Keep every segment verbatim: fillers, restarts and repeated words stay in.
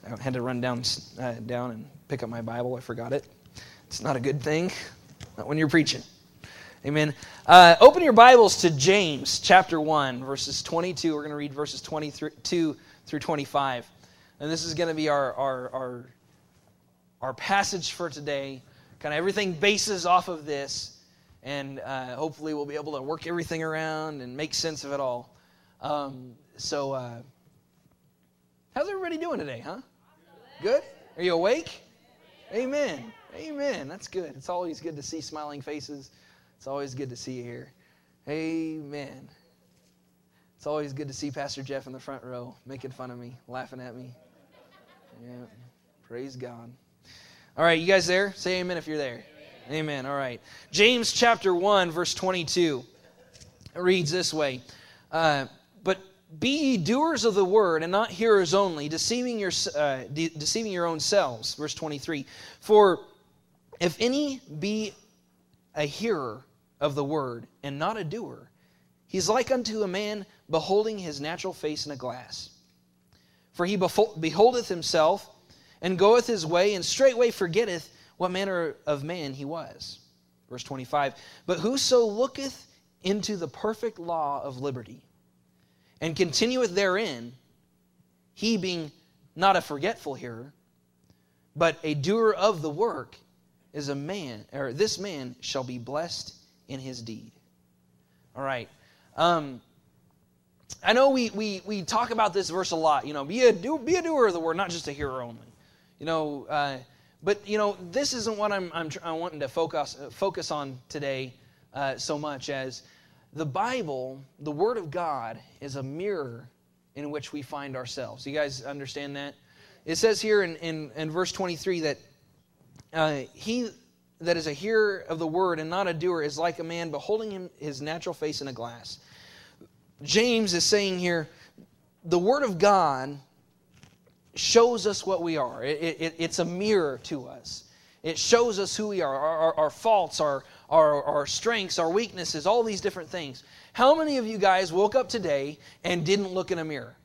I had to run down uh, down and pick up my Bible. I forgot it. It's not a good thing. Not when you're preaching. Amen. Uh, open your Bibles to James chapter one, verses twenty-two. We're going to read verses twenty-two through twenty-five. And this is going to be our, our, our, our passage for today. Kind of everything bases off of this. And uh, hopefully we'll be able to work everything around and make sense of it all. Um, so, uh, how's everybody doing today, huh? Good? Are you awake? Amen. Amen. That's good. It's always good to see smiling faces. It's always good to see you here. Amen. It's always good to see Pastor Jeff in the front row making fun of me, laughing at me. Yeah. Praise God. All right, you guys there? Say amen if you're there. Amen. Amen. All right. James chapter one, verse twenty-two. It reads this way. Uh, but be ye doers of the word, and not hearers only, deceiving your uh, de- deceiving your own selves. Verse twenty-three. For if any be a hearer of the word, and not a doer, he's like unto a man beholding his natural face in a glass. For he befo- beholdeth himself, and goeth his way, and straightway forgetteth what manner of man he was. Verse twenty-five. But whoso looketh into the perfect law of liberty, and continueth therein, he being not a forgetful hearer, but a doer of the work, is a man, or this man shall be blessed in his deed. All right. Um, I know we, we we talk about this verse a lot. You know, be a do, be a doer of the word, not just a hearer only. You know, uh, but you know, this isn't what I'm I'm, I'm wanting to focus uh, focus on today uh, so much as the Bible, the Word of God, is a mirror in which we find ourselves. You guys understand that? It says here in in, in verse twenty-three that uh, he that is a hearer of the word and not a doer is like a man beholding him his natural face in a glass. James is saying here, the Word of God shows us what we are. It, it, it's a mirror to us. It shows us who we are, our, our, our faults, our, our, our strengths, our weaknesses, all these different things. How many of you guys woke up today and didn't look in a mirror?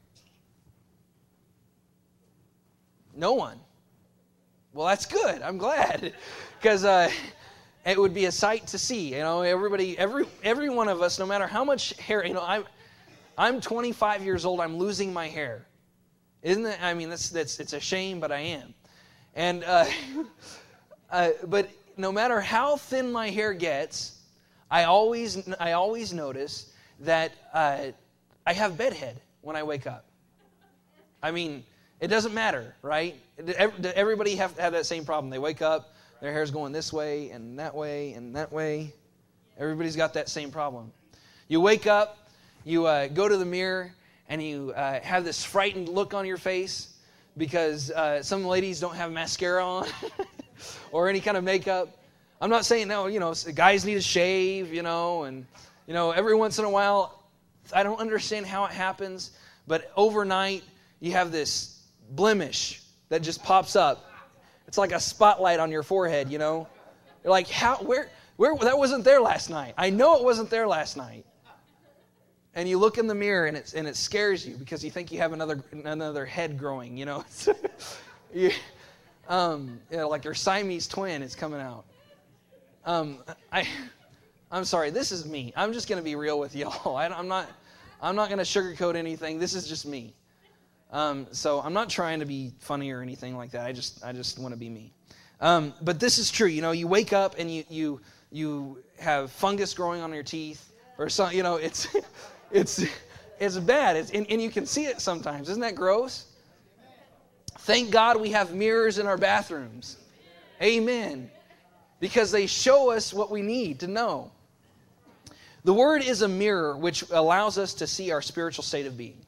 No one. Well, that's good. I'm glad. Because uh, it would be a sight to see. You know, everybody, every every one of us, no matter how much hair, you know, I'm I'm twenty-five years old. I'm losing my hair. Isn't it? I mean, that's that's it's a shame, but I am. And uh, uh, but no matter how thin my hair gets, I always I always notice that uh, I have bedhead when I wake up. I mean, it doesn't matter, right? Everybody have have that same problem. They wake up, their hair's going this way and that way and that way. Everybody's got that same problem. You wake up, you uh, go to the mirror, and you uh, have this frightened look on your face because uh, some ladies don't have mascara on or any kind of makeup. I'm not saying, no, you know, guys need to shave, you know, and, you know, every once in a while, I don't understand how it happens, but overnight, you have this blemish that just pops up. It's like a spotlight on your forehead, you know. You're like, how, where, where, that wasn't there last night. I know it wasn't there last night. And you look in the mirror and it, and it scares you because you think you have another another head growing, you know. you, um, you know, like your Siamese twin is coming out. Um, I, I'm sorry, this is me. I'm just going to be real with y'all. I, I'm not, I'm not going to sugarcoat anything. This is just me. Um, so I'm not trying to be funny or anything like that. I just I just want to be me. Um, but this is true. You know, you wake up and you you you have fungus growing on your teeth or something. You know, it's it's it's bad. It's, and, and you can see it sometimes. Isn't that gross? Thank God we have mirrors in our bathrooms. Amen. Because they show us what we need to know. The Word is a mirror which allows us to see our spiritual state of being.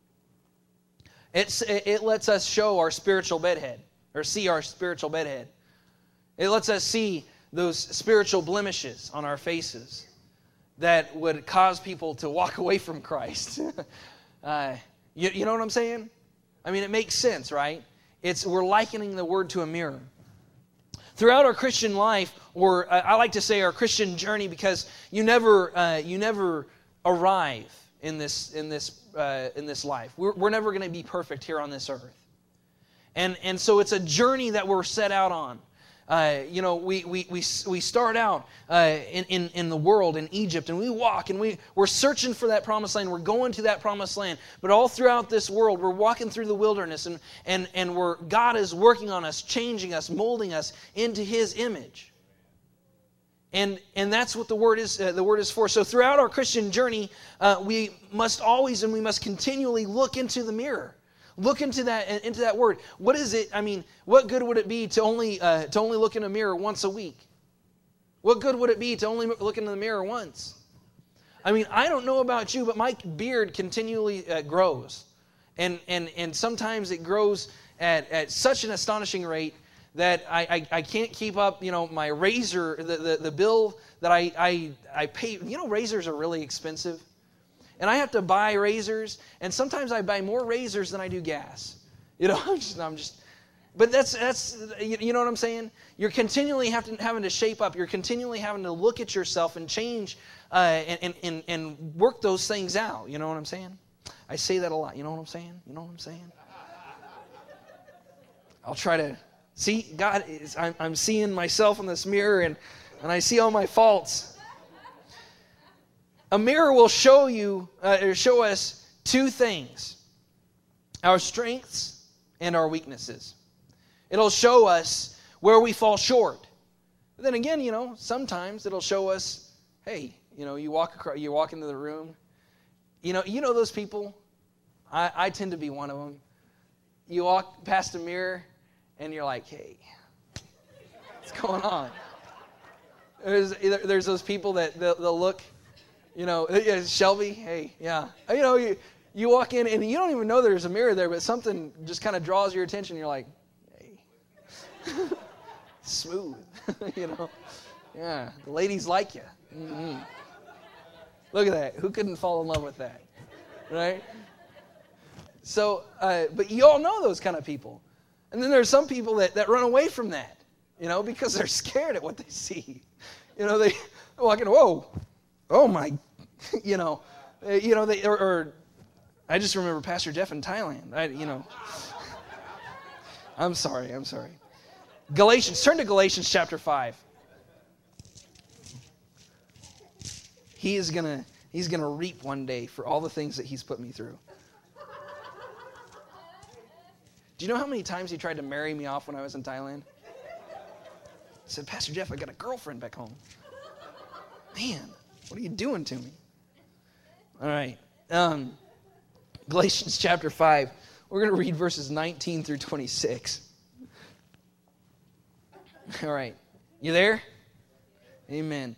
It's, it lets us show our spiritual bedhead, or see our spiritual bedhead. It lets us see those spiritual blemishes on our faces that would cause people to walk away from Christ. uh, you, you know what I'm saying? I mean, it makes sense, right? It's we're likening the Word to a mirror. Throughout our Christian life, or uh, I like to say our Christian journey, because you never uh, you never arrive in this in this uh, in this life. We're, we're never going to be perfect here on this earth. And, and so it's a journey that we're set out on. Uh, you know, we we we we start out uh, in, in in the world in Egypt, and we walk, and we we're searching for that promised land. We're going to that promised land, but all throughout this world, we're walking through the wilderness, and and and we're God is working on us, changing us, molding us into His image. And and that's what the word is. Uh, the word is for. So throughout our Christian journey, uh, we must always and we must continually look into the mirror. Look into that into that word. What is it? I mean, what good would it be to only uh, to only look in a mirror once a week? What good would it be to only look into the mirror once? I mean, I don't know about you, but my beard continually uh, grows, and and and sometimes it grows at at such an astonishing rate that I I, I can't keep up. You know, my razor, the, the the bill that I I I pay. You know, razors are really expensive. And I have to buy razors, and sometimes I buy more razors than I do gas. You know, I'm just, I'm just but that's, that's you know what I'm saying? You're continually having, having to shape up. You're continually having to look at yourself and change uh, and, and, and work those things out. You know what I'm saying? I say that a lot. You know what I'm saying? You know what I'm saying? I'll try to see, God, is, I'm, I'm seeing myself in this mirror, and, and I see all my faults. A mirror will show you, uh, or show us two things: our strengths and our weaknesses. It'll show us where we fall short. But then again, you know, sometimes it'll show us, hey, you know, you walk across, you walk into the room, you know, you know those people. I, I tend to be one of them. You walk past a mirror, and you're like, hey, what's going on? There's there's those people that they'll, they'll look. You know, Shelby, hey, yeah. You know, you, you walk in and you don't even know there's a mirror there, but something just kind of draws your attention. You're like, hey, smooth, you know. Yeah, the ladies like you. Mm-hmm. Look at that. Who couldn't fall in love with that, right? So, uh, but you all know those kind of people. And then there's some people that, that run away from that, you know, because they're scared at what they see. You know, they walk in, whoa. Oh my, you know, you know, they, or, or I just remember Pastor Jeff in Thailand. I, you know, I'm sorry, I'm sorry. Galatians, turn to Galatians chapter five. He is gonna, he's gonna reap one day for all the things that he's put me through. Do you know how many times he tried to marry me off when I was in Thailand? He said, Pastor Jeff, I got a girlfriend back home. Man. What are you doing to me? All right. Um, Galatians chapter five. We're going to read verses nineteen through twenty-six. All right. You there? Amen.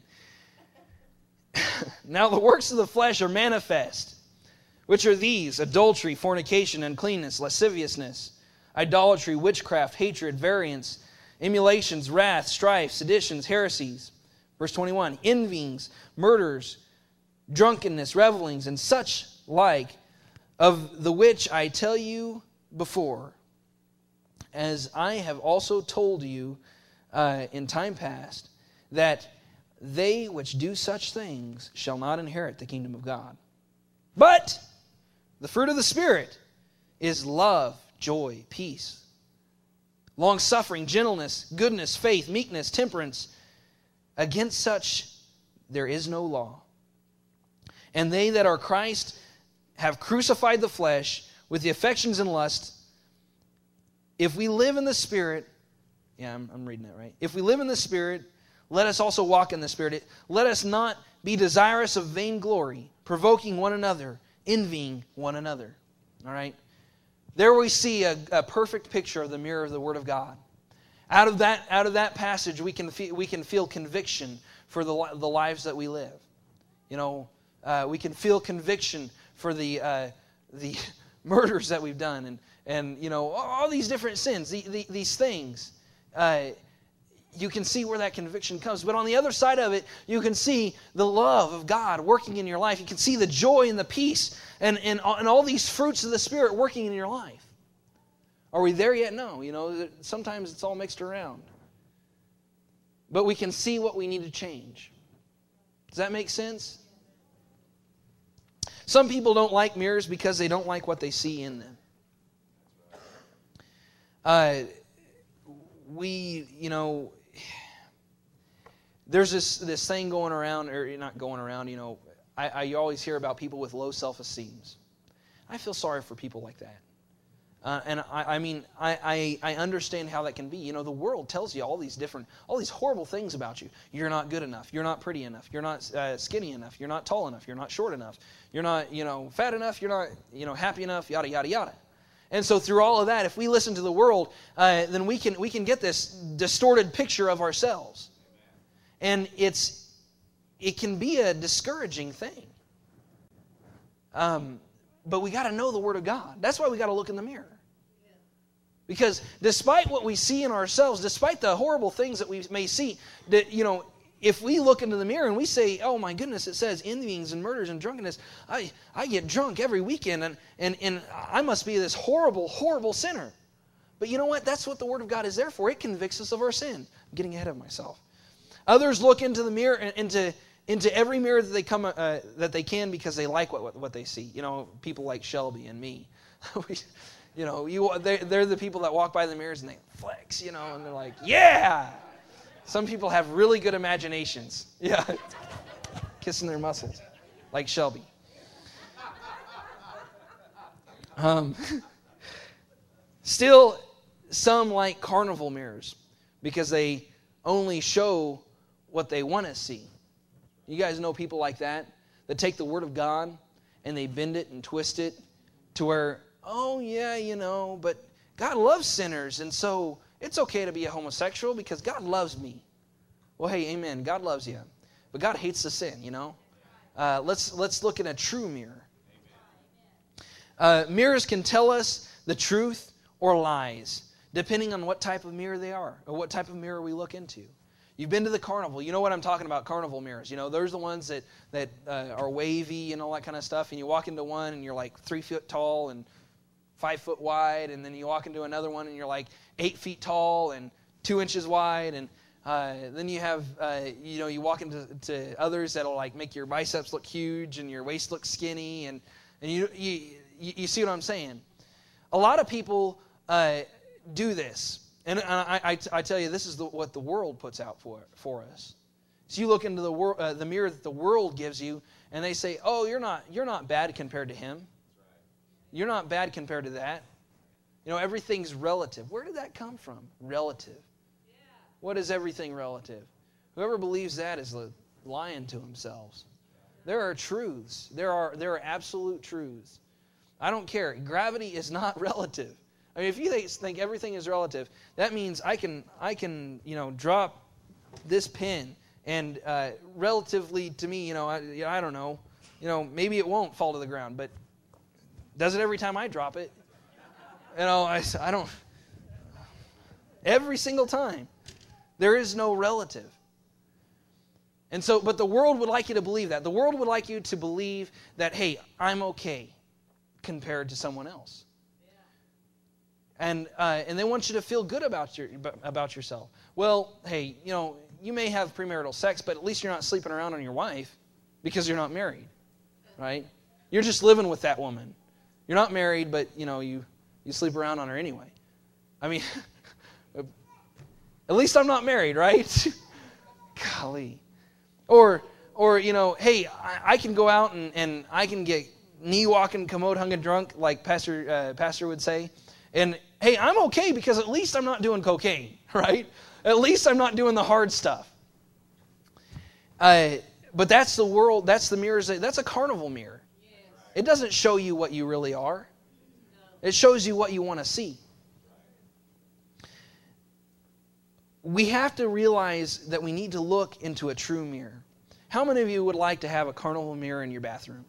Now the works of the flesh are manifest, which are these: adultery, fornication, uncleanness, lasciviousness, idolatry, witchcraft, hatred, variance, emulations, wrath, strife, seditions, heresies. Verse twenty-one, envyings, murders, drunkenness, revelings, and such like, of the which I tell you before, as I have also told you uh, in time past, that they which do such things shall not inherit the kingdom of God. But the fruit of the Spirit is love, joy, peace, long-suffering, gentleness, goodness, faith, meekness, temperance. Against such there is no law. And they that are Christ have crucified the flesh with the affections and lusts. If we live in the Spirit, yeah, I'm, I'm reading that right. If we live in the Spirit, let us also walk in the Spirit. Let us not be desirous of vainglory, provoking one another, envying one another. All right? There we see a, a perfect picture of the mirror of the Word of God. Out of that, out of that passage, we can feel, we can feel conviction for the the lives that we live. You know, uh, we can feel conviction for the uh, the murders that we've done, and and you know all these different sins, the, the, these things. Uh, you can see where that conviction comes. But on the other side of it, you can see the love of God working in your life. You can see the joy and the peace and and, and all these fruits of the Spirit working in your life. Are we there yet? No. You know, sometimes it's all mixed around. But we can see what we need to change. Does that make sense? Some people don't like mirrors because they don't like what they see in them. uh, we, you know, there's this this thing going around, or not going around, you know, I, I you always hear about people with low self-esteems. I feel sorry for people like that. Uh, and I, I mean, I, I, I understand how that can be. You know, the world tells you all these different, all these horrible things about you. You're not good enough. You're not pretty enough. You're not uh, skinny enough. You're not tall enough. You're not short enough. You're not, you know, fat enough. You're not, you know, happy enough. Yada yada yada. And so through all of that, if we listen to the world, uh, then we can we can get this distorted picture of ourselves, and it's it can be a discouraging thing. Um, but we got to know the Word of God. That's why we got to look in the mirror. Because despite what we see in ourselves, despite the horrible things that we may see, that, you know, if we look into the mirror and we say, oh my goodness, it says envyings and murders and drunkenness, I, I get drunk every weekend and, and, and I must be this horrible, horrible sinner. But you know what? That's what the Word of God is there for. It convicts us of our sin. I'm getting ahead of myself. Others look into the mirror, into into every mirror that they come uh, that they can because they like what, what what they see. You know, people like Shelby and me. we, you know, you they they're the people that walk by the mirrors and they flex, you know, and they're like, yeah. Some people have really good imaginations. Yeah. Kissing their muscles. Like Shelby. Um, still, some like carnival mirrors because they only show what they want to see. You guys know people like that that take the Word of God and they bend it and twist it to where, oh yeah, you know, but God loves sinners, and so it's okay to be a homosexual because God loves me. Well, hey, amen. God loves you, but God hates the sin. You know, uh, let's let's look in a true mirror. Uh, mirrors can tell us the truth or lies, depending on what type of mirror they are or what type of mirror we look into. You've been to the carnival. You know what I'm talking about, carnival mirrors. You know, those are the ones that, that uh, are wavy and all that kind of stuff. And you walk into one and you're like three foot tall and five foot wide. And then you walk into another one and you're like eight feet tall and two inches wide. And uh, then you have, uh, you know, you walk into to others that'll like make your biceps look huge and your waist look skinny. And, and you, you, you see what I'm saying? A lot of people uh, do this. And I, I, I tell you, this is the, what the world puts out for, for us. So you look into the, wor- uh, the mirror that the world gives you, and they say, oh, you're not, you're not bad compared to him. You're not bad compared to that. You know, everything's relative. Where did that come from? Relative. Yeah. What is everything relative? Whoever believes that is lying to themselves. There are truths. There are, there are absolute truths. I don't care. Gravity is not relative. I mean, if you think everything is relative, that means I can, I can, you know, drop this pin, and uh, relatively to me, you know, I, you know, I don't know, you know, maybe it won't fall to the ground, but does it every time I drop it? You know, I, I don't. Every single time, there is no relative. And so, but the world would like you to believe that. The world would like you to believe that, hey, I'm okay compared to someone else. And uh, and they want you to feel good about your about yourself. Well, hey, you know, you may have premarital sex, but at least you're not sleeping around on your wife because you're not married, right? You're just living with that woman. You're not married, but you know you you sleep around on her anyway. I mean, at least I'm not married, right? Golly, or or you know, hey, I, I can go out and, and I can get knee walking, commode hung and drunk, like Pastor uh, Pastor would say. And, hey, I'm okay because at least I'm not doing cocaine, right? At least I'm not doing the hard stuff. Uh, but that's the world, that's the mirrors, that's a carnival mirror. It doesn't show you what you really are. It shows you what you want to see. We have to realize that we need to look into a true mirror. How many of you would like to have a carnival mirror in your bathroom?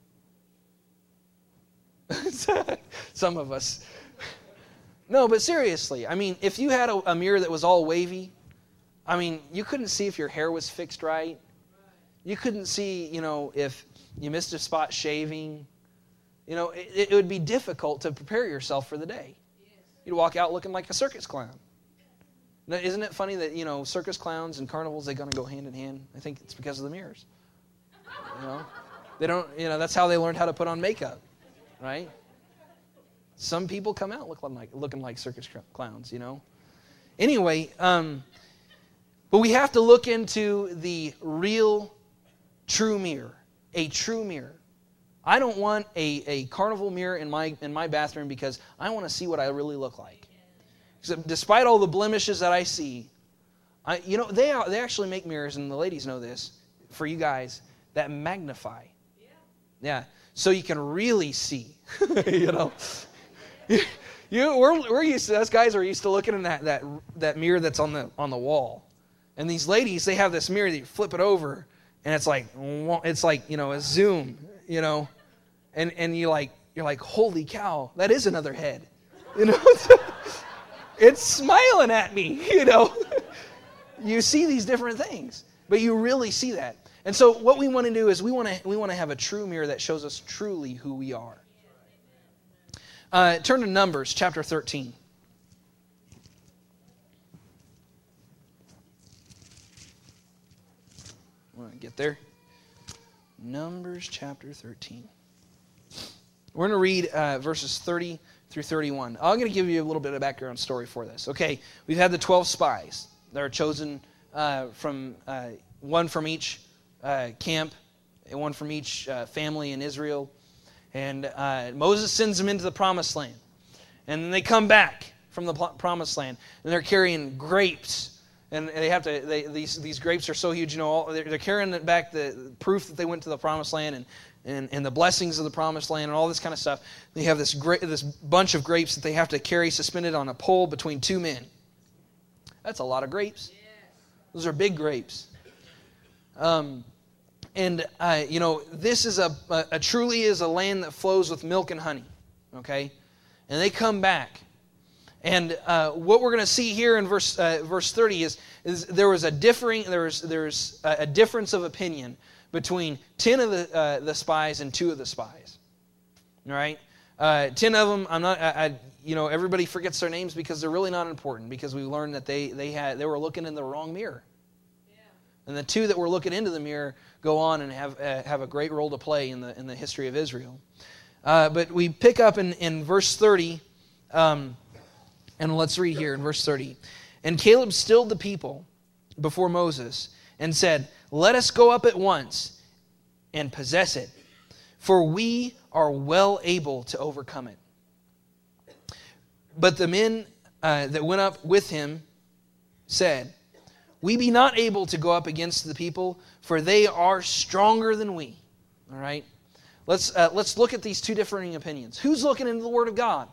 Some of us. No, but seriously, I mean, if you had a, a mirror that was all wavy, I mean, you couldn't see if your hair was fixed right. You couldn't see, you know, if you missed a spot shaving. You know, it, it would be difficult to prepare yourself for the day. You'd walk out looking like a circus clown. Now, isn't it funny that, you know, circus clowns and carnivals, they're going to go hand in hand? I think it's because of the mirrors. You know, they don't, you know, that's how they learned how to put on makeup, right? Some people come out looking like looking like circus clowns, you know. Anyway, um, but we have to look into the real, true mirror, a true mirror. I don't want a, a carnival mirror in my in my bathroom because I want to see what I really look like. So despite all the blemishes that I see, I you know they they actually make mirrors, and the ladies know this, for you guys, that magnify. Yeah. Yeah. So you can really see. you know. You, you we're we're used to us guys are used to looking in that that that mirror that's on the on the wall. And these ladies, they have this mirror that you flip it over, and it's like it's like, you know, a zoom, you know. And and you like you're like, holy cow, that is another head. You know, it's smiling at me, you know. You see these different things, but you really see that. And so what we want to do is we want to we want to have a true mirror that shows us truly who we are. Uh, turn to Numbers chapter thirteen. I want to get there. Numbers chapter thirteen. We're going to read uh, verses thirty through thirty-one. I'm going to give you a little bit of background story for this. Okay, we've had the twelve spies that are chosen uh, from uh, one from each uh, camp, and one from each uh, family in Israel. And uh, Moses sends them into the promised land. And then they come back from the promised land, and they're carrying grapes. And they have to. They, these these grapes are so huge, you know. All, they're, they're carrying back the proof that they went to the promised land, and, and and the blessings of the promised land, and all this kind of stuff. They have this gra- this bunch of grapes that they have to carry suspended on a pole between two men. That's a lot of grapes. Those are big grapes. Um, and uh, you know, this is a, a, a truly is a land that flows with milk and honey. Okay, and they come back. And uh, what we're going to see here in verse uh, verse thirty is, is there was a differing there was there's a, a difference of opinion between ten of the uh, the spies and two of the spies. All right, uh, ten of them. I'm not. I, I you know everybody forgets their names because they're really not important, because we learned that they they had they were looking in the wrong mirror. Yeah. And the two that were looking into the mirror go on and have uh, have a great role to play in the in the history of Israel. Uh, but we pick up in in verse thirty. Um, And let's read here in verse thirty. And Caleb stilled the people before Moses and said, "Let us go up at once and possess it, for we are well able to overcome it." But the men uh, that went up with him said, "We be not able to go up against the people, for they are stronger than we." All right? Let's, uh, let's look at these two differing opinions. Who's looking into the Word of God?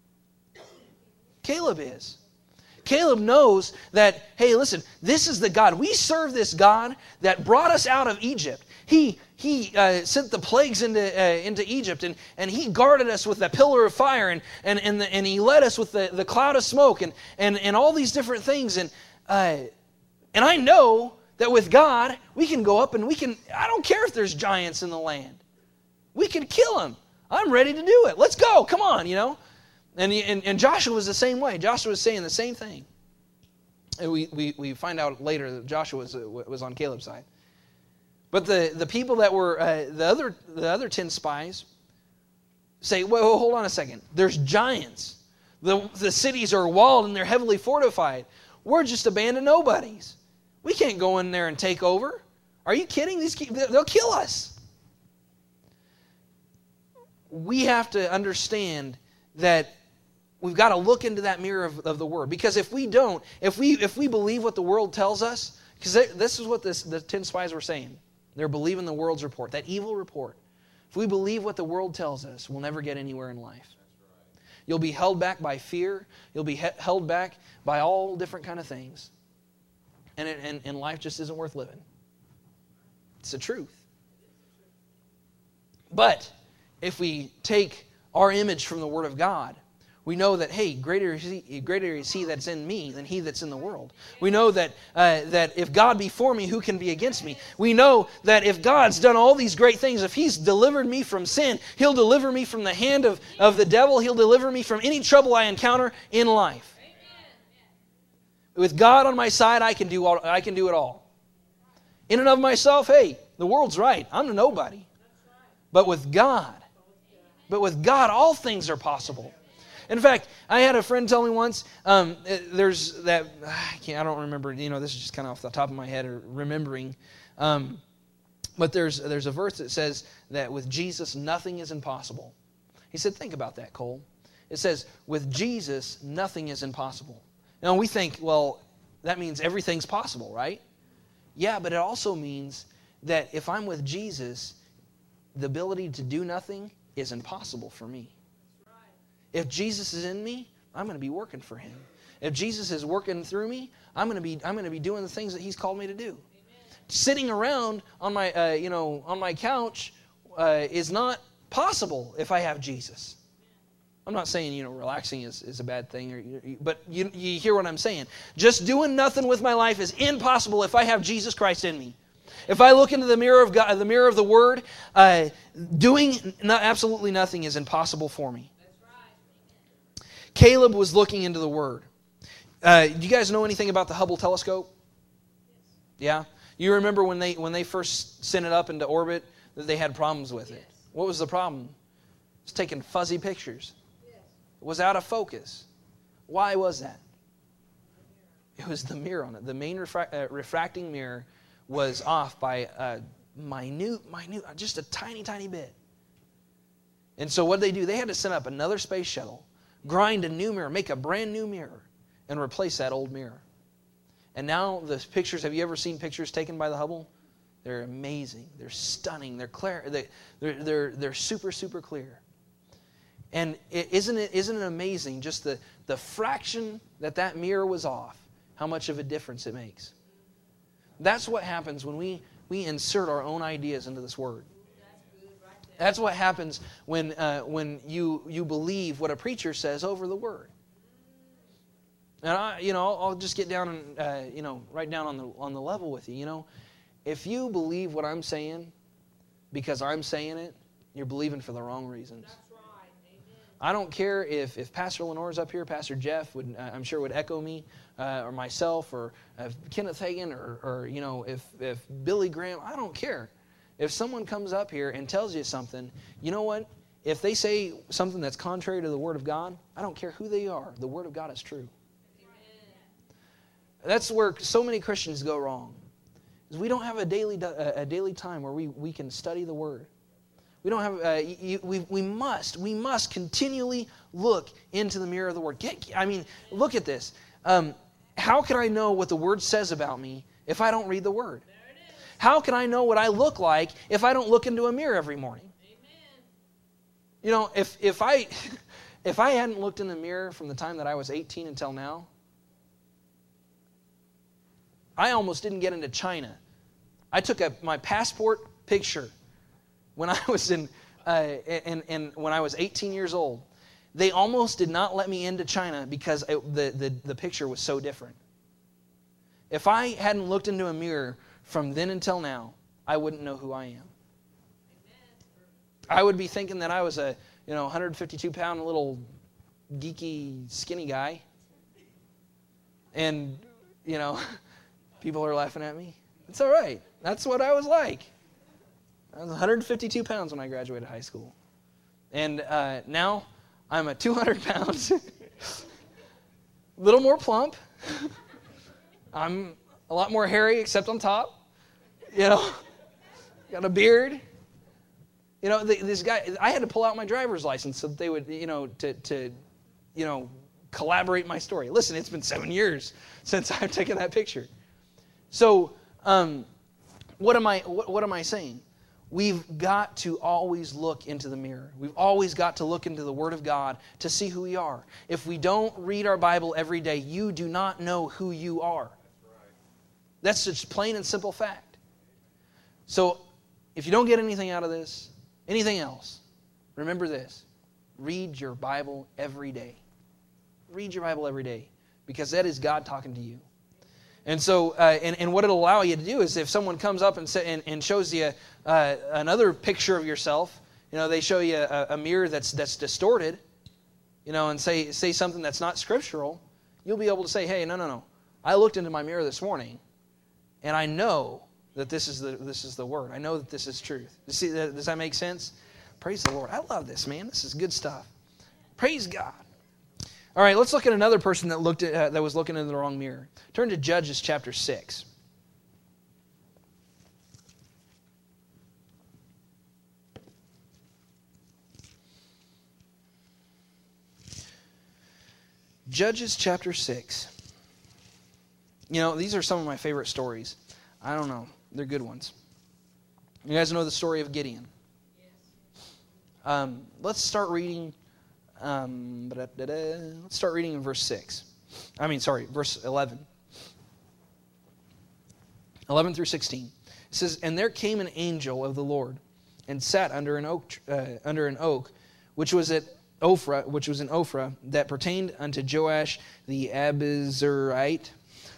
Caleb is. Caleb knows that, hey, listen, this is the God. We serve this God that brought us out of Egypt. He he uh, sent the plagues into uh, into Egypt, and, and he guarded us with that pillar of fire, and and and, the, and he led us with the, the cloud of smoke, and, and, and all these different things. And uh, and I know that with God, we can go up and we can, I don't care if there's giants in the land. We can kill them. I'm ready to do it. Let's go. Come on, you know. And, and and Joshua was the same way. Joshua was saying the same thing. And we, we, we find out later that Joshua was, was on Caleb's side. But the, the people that were, uh, the other the other ten spies say, well, hold on a second. There's giants. The, the cities are walled and they're heavily fortified. We're just a band of nobodies. We can't go in there and take over. Are you kidding? These they'll kill us. We have to understand that we've got to look into that mirror of, of the Word. Because if we don't, if we if we believe what the world tells us, because this is what this, the ten spies were saying. They're believing the world's report, that evil report. If we believe what the world tells us, we'll never get anywhere in life. Right. You'll be held back by fear. You'll be he- held back by all different kind of things. And, it, and, and life just isn't worth living. It's the truth. But if we take our image from the Word of God, we know that, hey, greater is he, greater is he that's in me than he that's in the world. We know that uh, that if God be for me, who can be against me? We know that if God's done all these great things, if he's delivered me from sin, he'll deliver me from the hand of, of the devil. He'll deliver me from any trouble I encounter in life. With God on my side, I can do all, I can do it all. In and of myself, hey, the world's right. I'm a nobody. But with God, but with God, all things are possible. In fact, I had a friend tell me once, um, there's that, I can't, I don't remember, you know, this is just kind of off the top of my head or remembering. Um, but there's there's a verse that says that with Jesus, nothing is impossible. He said, think about that, Cole. It says, with Jesus, nothing is impossible. Now, we think, well, that means everything's possible, right? Yeah, but it also means that if I'm with Jesus, the ability to do nothing is impossible for me. If Jesus is in me, I'm going to be working for Him. If Jesus is working through me, I'm going to be I'm going to be doing the things that He's called me to do. Amen. Sitting around on my uh, you know on my couch uh, is not possible if I have Jesus. I'm not saying you know relaxing is, is a bad thing, or, but you you hear what I'm saying. Just doing nothing with my life is impossible if I have Jesus Christ in me. If I look into the mirror of God, the mirror of the Word, uh, doing not, absolutely nothing is impossible for me. Caleb was looking into the Word. Uh, do you guys know anything about the Hubble telescope? Yeah? You remember when they when they first sent it up into orbit that they had problems with it. What was the problem? It was taking fuzzy pictures. It was out of focus. Why was that? It was the mirror on it. The main refra- uh, refracting mirror was off by a minute, minute, just a tiny, tiny bit. And so what did they do? They had to send up another space shuttle, grind a new mirror, make a brand new mirror, and replace that old mirror. And now the pictures, have you ever seen pictures taken by the Hubble? They're amazing. They're stunning. They're clear. They, they're, they're, they're super, super clear. And it, isn't it isn't it amazing just the, the fraction that that mirror was off, how much of a difference it makes? That's what happens when we, we insert our own ideas into this Word. That's what happens when uh, when you you believe what a preacher says over the Word. And I, you know, I'll, I'll just get down and uh, you know, right down on the on the level with you. You know, if you believe what I'm saying because I'm saying it, you're believing for the wrong reasons. That's right. Amen. I don't care if if Pastor Lenore's up here, Pastor Jeff would uh, I'm sure would echo me, uh, or myself, or uh, Kenneth Hagin, or or you know, if if Billy Graham. I don't care. If someone comes up here and tells you something, you know what? If they say something that's contrary to the Word of God, I don't care who they are. The Word of God is true. Amen. That's where so many Christians go wrong. Is we don't have a daily a daily time where we, we can study the Word. We don't have. Uh, you, we we must we must continually look into the mirror of the Word. Get, I mean, look at this. Um, how can I know what the Word says about me if I don't read the Word? How can I know what I look like if I don't look into a mirror every morning? Amen. You know, if if I if I hadn't looked in the mirror from the time that I was eighteen until now, I almost didn't get into China. I took a, my passport picture when I was in uh, and and when I was eighteen years old. They almost did not let me into China because it, the, the the picture was so different. If I hadn't looked into a mirror from then until now, I wouldn't know who I am. I would be thinking that I was a, you know, one hundred fifty-two pound little geeky skinny guy. And, you know, people are laughing at me. It's all right. That's what I was like. I was one hundred fifty-two pounds when I graduated high school. And uh, now I'm a two hundred pounds, a little more plump. I'm a lot more hairy except on top. You know, got a beard. You know, this guy, I had to pull out my driver's license so that they would, you know, to, to, you know, collaborate my story. Listen, it's been seven years since I've taken that picture. So, um, what am I, what, what am I saying? We've got to always look into the mirror. We've always got to look into the Word of God to see who we are. If we don't read our Bible every day, you do not know who you are. That's just plain and simple fact. So, if you don't get anything out of this, anything else, remember this. Read your Bible every day. Read your Bible every day, because that is God talking to you. And so, uh, and, and what it'll allow you to do is if someone comes up and, say, and, and shows you uh, another picture of yourself, you know, they show you a, a mirror that's that's distorted, you know, and say say something that's not scriptural, you'll be able to say, hey, no, no, no. I looked into my mirror this morning, and I know that this is the this is the Word. I know that this is truth. You see, does that make sense? Praise the Lord. I love this, man. This is good stuff. Praise God. All right, let's look at another person that looked at, uh, that was looking in the wrong mirror. Turn to Judges chapter six. Judges chapter six. You know, these are some of my favorite stories. I don't know. They're good ones. You guys know the story of Gideon? Yes. Um, let's start reading. Um, let's start reading in verse six. I mean, sorry, verse eleven. eleven through sixteen. It says, "And there came an angel of the Lord, and sat under an oak, uh, under an oak, which was at Ophrah, which was in Ophrah, that pertained unto Joash the Abizurite."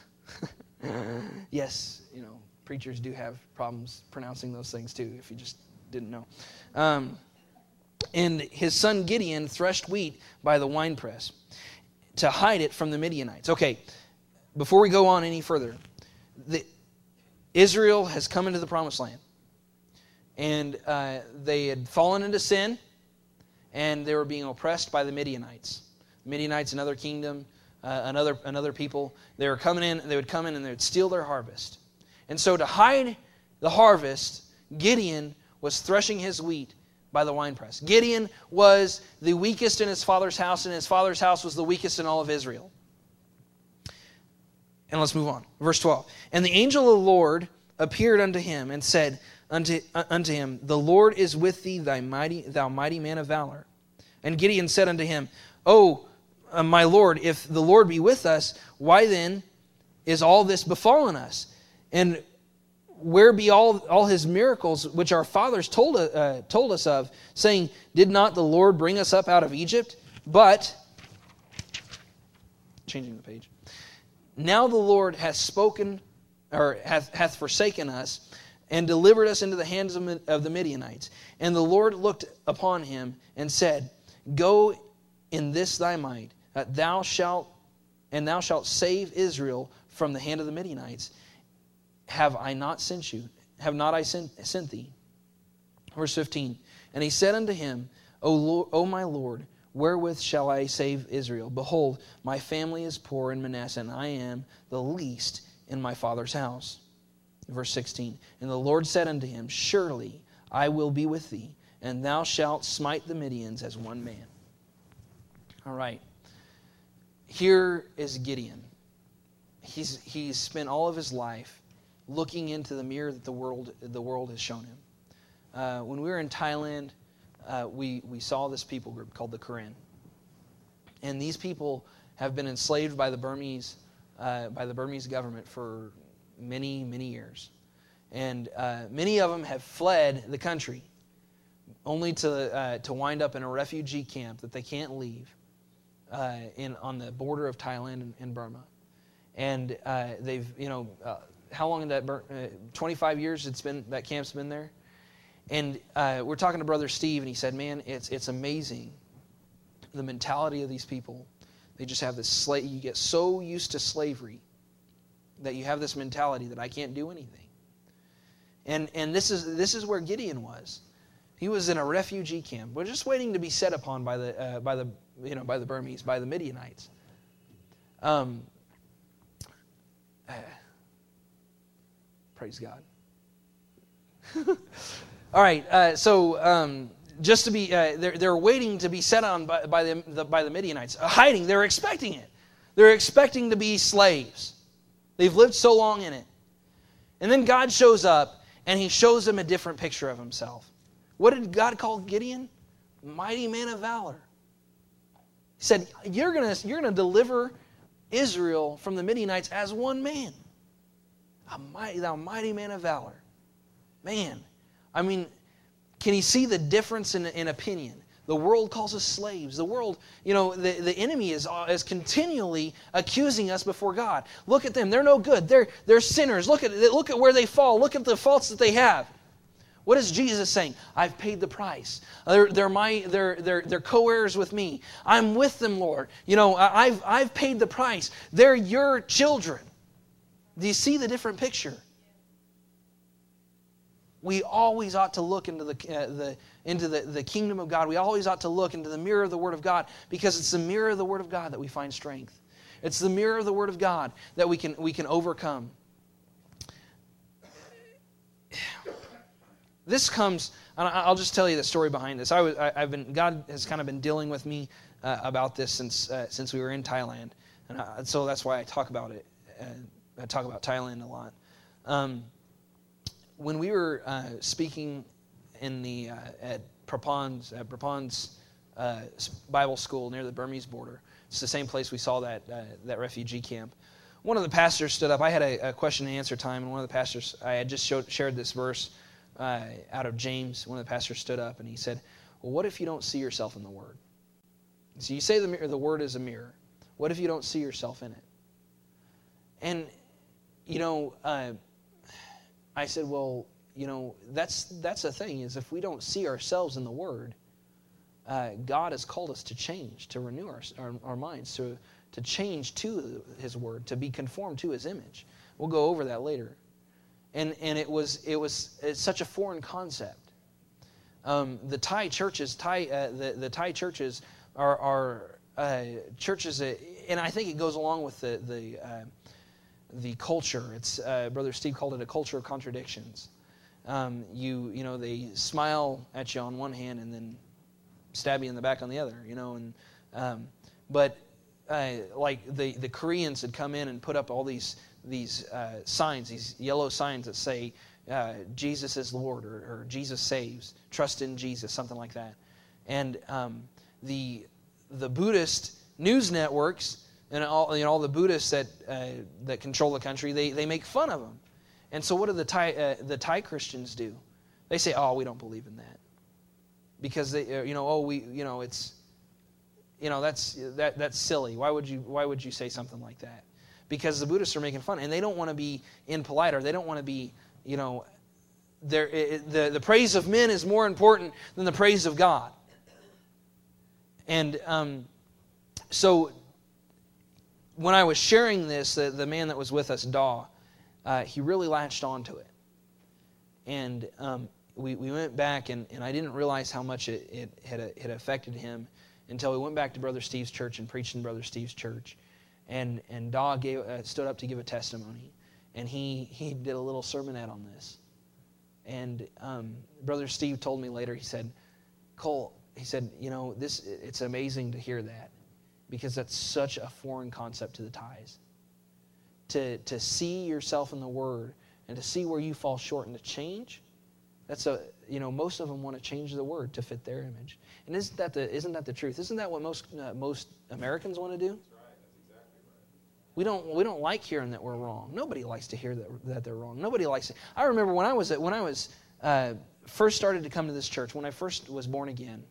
Yes, you know, preachers do have problems pronouncing those things too, if you just didn't know. Um, and his son Gideon threshed wheat by the winepress to hide it from the Midianites. Okay, before we go on any further, the, Israel has come into the promised land. And uh, they had fallen into sin, and they were being oppressed by the Midianites. Midianites, another kingdom, uh, another another people. They were coming in, they would come in and they would steal their harvest. And so to hide the harvest, Gideon was threshing his wheat by the winepress. Gideon was the weakest in his father's house, and his father's house was the weakest in all of Israel. And let's move on. Verse twelve. "And the angel of the Lord appeared unto him and said unto, uh, unto him, The Lord is with thee, thy mighty, thou mighty man of valor. And Gideon said unto him, O uh, my Lord, if the Lord be with us, why then is all this befallen us? And where be all, all his miracles which our fathers told, uh, told us of, saying, Did not the Lord bring us up out of Egypt? But," changing the page, "now the Lord hath spoken, or hath, hath forsaken us, and delivered us into the hands of, of the Midianites. And the Lord looked upon him and said, Go in this thy might, that thou shalt, and thou shalt save Israel from the hand of the Midianites. Have I not sent you? Have not I sent, sent thee?" Verse fifteen. "And he said unto him, O, Lord, O my Lord, wherewith shall I save Israel? Behold, my family is poor in Manasseh, and I am the least in my father's house." Verse sixteen. "And the Lord said unto him, Surely I will be with thee, and thou shalt smite the Midians as one man." All right. Here is Gideon. He's, he's spent all of his life looking into the mirror that the world, the world has shown him. Uh, when we were in Thailand, uh, we, we saw this people group called the Karen. And these people have been enslaved by the Burmese, uh, by the Burmese government for many, many years. And uh, many of them have fled the country, only to uh, to wind up in a refugee camp that they can't leave uh, in on the border of Thailand and, and Burma. And uh, they've, you know, uh, how long that uh, twenty-five years it's been that camp's been there. And uh, we're talking to Brother Steve, and he said, "Man, it's it's amazing the mentality of these people. They just have this slave. You get so used to slavery that you have this mentality that I can't do anything." And and this is this is where Gideon was. He was in a refugee camp. We're just waiting to be set upon by the uh, by the you know by the Burmese, by the Midianites. Um. Uh, praise God. All right. Uh, so um, just to be, uh, they're they're waiting to be set on by, by the, the by the Midianites, uh, hiding. They're expecting it. They're expecting to be slaves. They've lived so long in it. And then God shows up, and he shows them a different picture of himself. What did God call Gideon? Mighty man of valor. He said, you're going you're gonna deliver Israel from the Midianites as one man. A mighty, thou mighty man of valor. Man, I mean, can you see the difference in, in opinion? The world calls us slaves. The world, you know, the, the enemy is, is continually accusing us before God. Look at them. They're no good. They're, they're sinners. Look at, look at where they fall. Look at the faults that they have. What is Jesus saying? I've paid the price. They're, they're, my, they're, they're, they're co-heirs with me. I'm with them, Lord. You know, I've, I've paid the price. They're your children. Do you see the different picture? we always ought to look into the uh, the into the, the kingdom of God. We always ought to look into the mirror of the Word of God, because it's the mirror of the Word of God that we find strength. It's the mirror of the Word of God that we can we can overcome. This comes, and I'll just tell you the story behind this. I was, I, I've been, God has kind of been dealing with me uh, about this since uh, since we were in Thailand, and I, so that's why I talk about it. Uh, I talk about Thailand a lot. Um, when we were uh, speaking in the uh, at Prapan's at Prapan's uh, Bible school near the Burmese border, it's the same place we saw that uh, that refugee camp. One of the pastors stood up. I had a, a question and answer time, and one of the pastors, I had just showed, shared this verse uh, out of James. One of the pastors stood up and he said, "Well, what if you don't see yourself in the Word? So you say the mirror, the Word is a mirror. What if you don't see yourself in it?" And you know, uh, I said, "Well, you know, that's that's the thing is if we don't see ourselves in the Word, uh, God has called us to change, to renew our our, our minds, to to change to His Word, to be conformed to His image." We'll go over that later. And and it was it was it's such a foreign concept. Um, the Thai churches, Thai uh, the the Thai churches are are uh, churches, that, and I think it goes along with the the uh, the culture. It's uh, Brother Steve called it a culture of contradictions. Um, you you know they smile at you on one hand and then stab you in the back on the other. You know, and um, but uh, like the the Koreans had come in and put up all these. these uh, signs, these yellow signs that say uh, Jesus is Lord, or, or Jesus saves, trust in Jesus, something like that. And um, the the Buddhist news networks and all you know all the Buddhists that uh, that control the country, they they make fun of them. And so what do the Thai uh, the Thai Christians do? They say, "Oh, we don't believe in that," because they uh, you know oh we you know it's you know that's that that's silly. Why would you why would you say something like that? Because the Buddhists are making fun, and they don't want to be impolite, or they don't want to be, you know, the the praise of men is more important than the praise of God. And um, so, when I was sharing this, the, the man that was with us, Daw, uh, he really latched onto it, and um, we we went back, and, and I didn't realize how much it, it had it had affected him until we went back to Brother Steve's church and preached in Brother Steve's church. And and Daw gave, uh, stood up to give a testimony, and he, he did a little sermonette on this. And um, Brother Steve told me later, he said, "Cole," he said, "you know, this it's amazing to hear that, because that's such a foreign concept to the Thais. To to see yourself in the Word and to see where you fall short and to change, that's a you know most of them want to change the Word to fit their image. And isn't that the isn't that the truth? Isn't that what most uh, most Americans want to do? We don't we don't like hearing that we're wrong. Nobody likes to hear that that they're wrong. Nobody likes it. I remember when I was when I was uh, first started to come to this church, when I first was born again,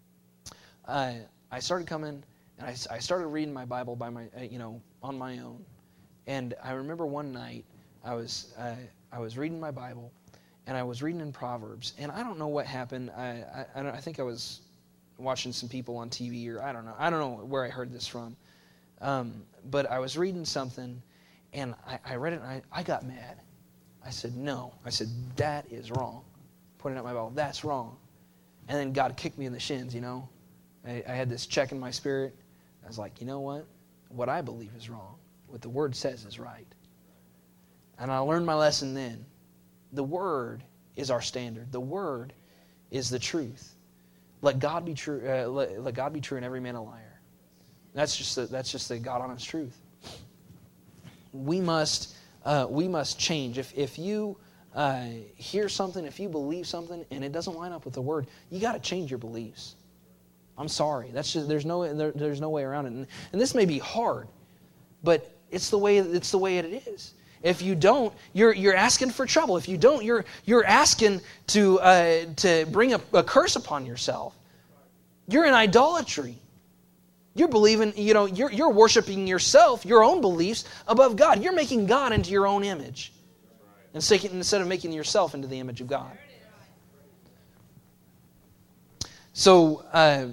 uh, I started coming and I, I started reading my Bible by my uh, you know on my own. And I remember one night I was uh, I was reading my Bible, and I was reading in Proverbs, and I don't know what happened. I I, I, don't, I think I was watching some people on T V, or I don't know. I don't know where I heard this from. Um, but I was reading something, and I, I read it, and I, I got mad. I said, "No." I said, "That is wrong." Pointing out my Bible, "That's wrong." And then God kicked me in the shins, you know. I, I had this check in my spirit. I was like, you know what? What I believe is wrong. What the Word says is right. And I learned my lesson then. The Word is our standard. The Word is the truth. Let God be true. Uh, let, let God be true, and every man a liar. That's just the, that's just the God honest truth. We must uh, we must change. If if you uh, hear something, if you believe something, and it doesn't line up with the Word, you got to change your beliefs. I'm sorry. That's just there's no there, there's no way around it. And, and this may be hard, but it's the way it's the way it is. If you don't, you're you're asking for trouble. If you don't, you're you're asking to uh, to bring a, a curse upon yourself. You're in idolatry. You're believing, you know, you're, you're worshiping yourself, your own beliefs, above God. You're making God into your own image instead of making yourself into the image of God. So, uh,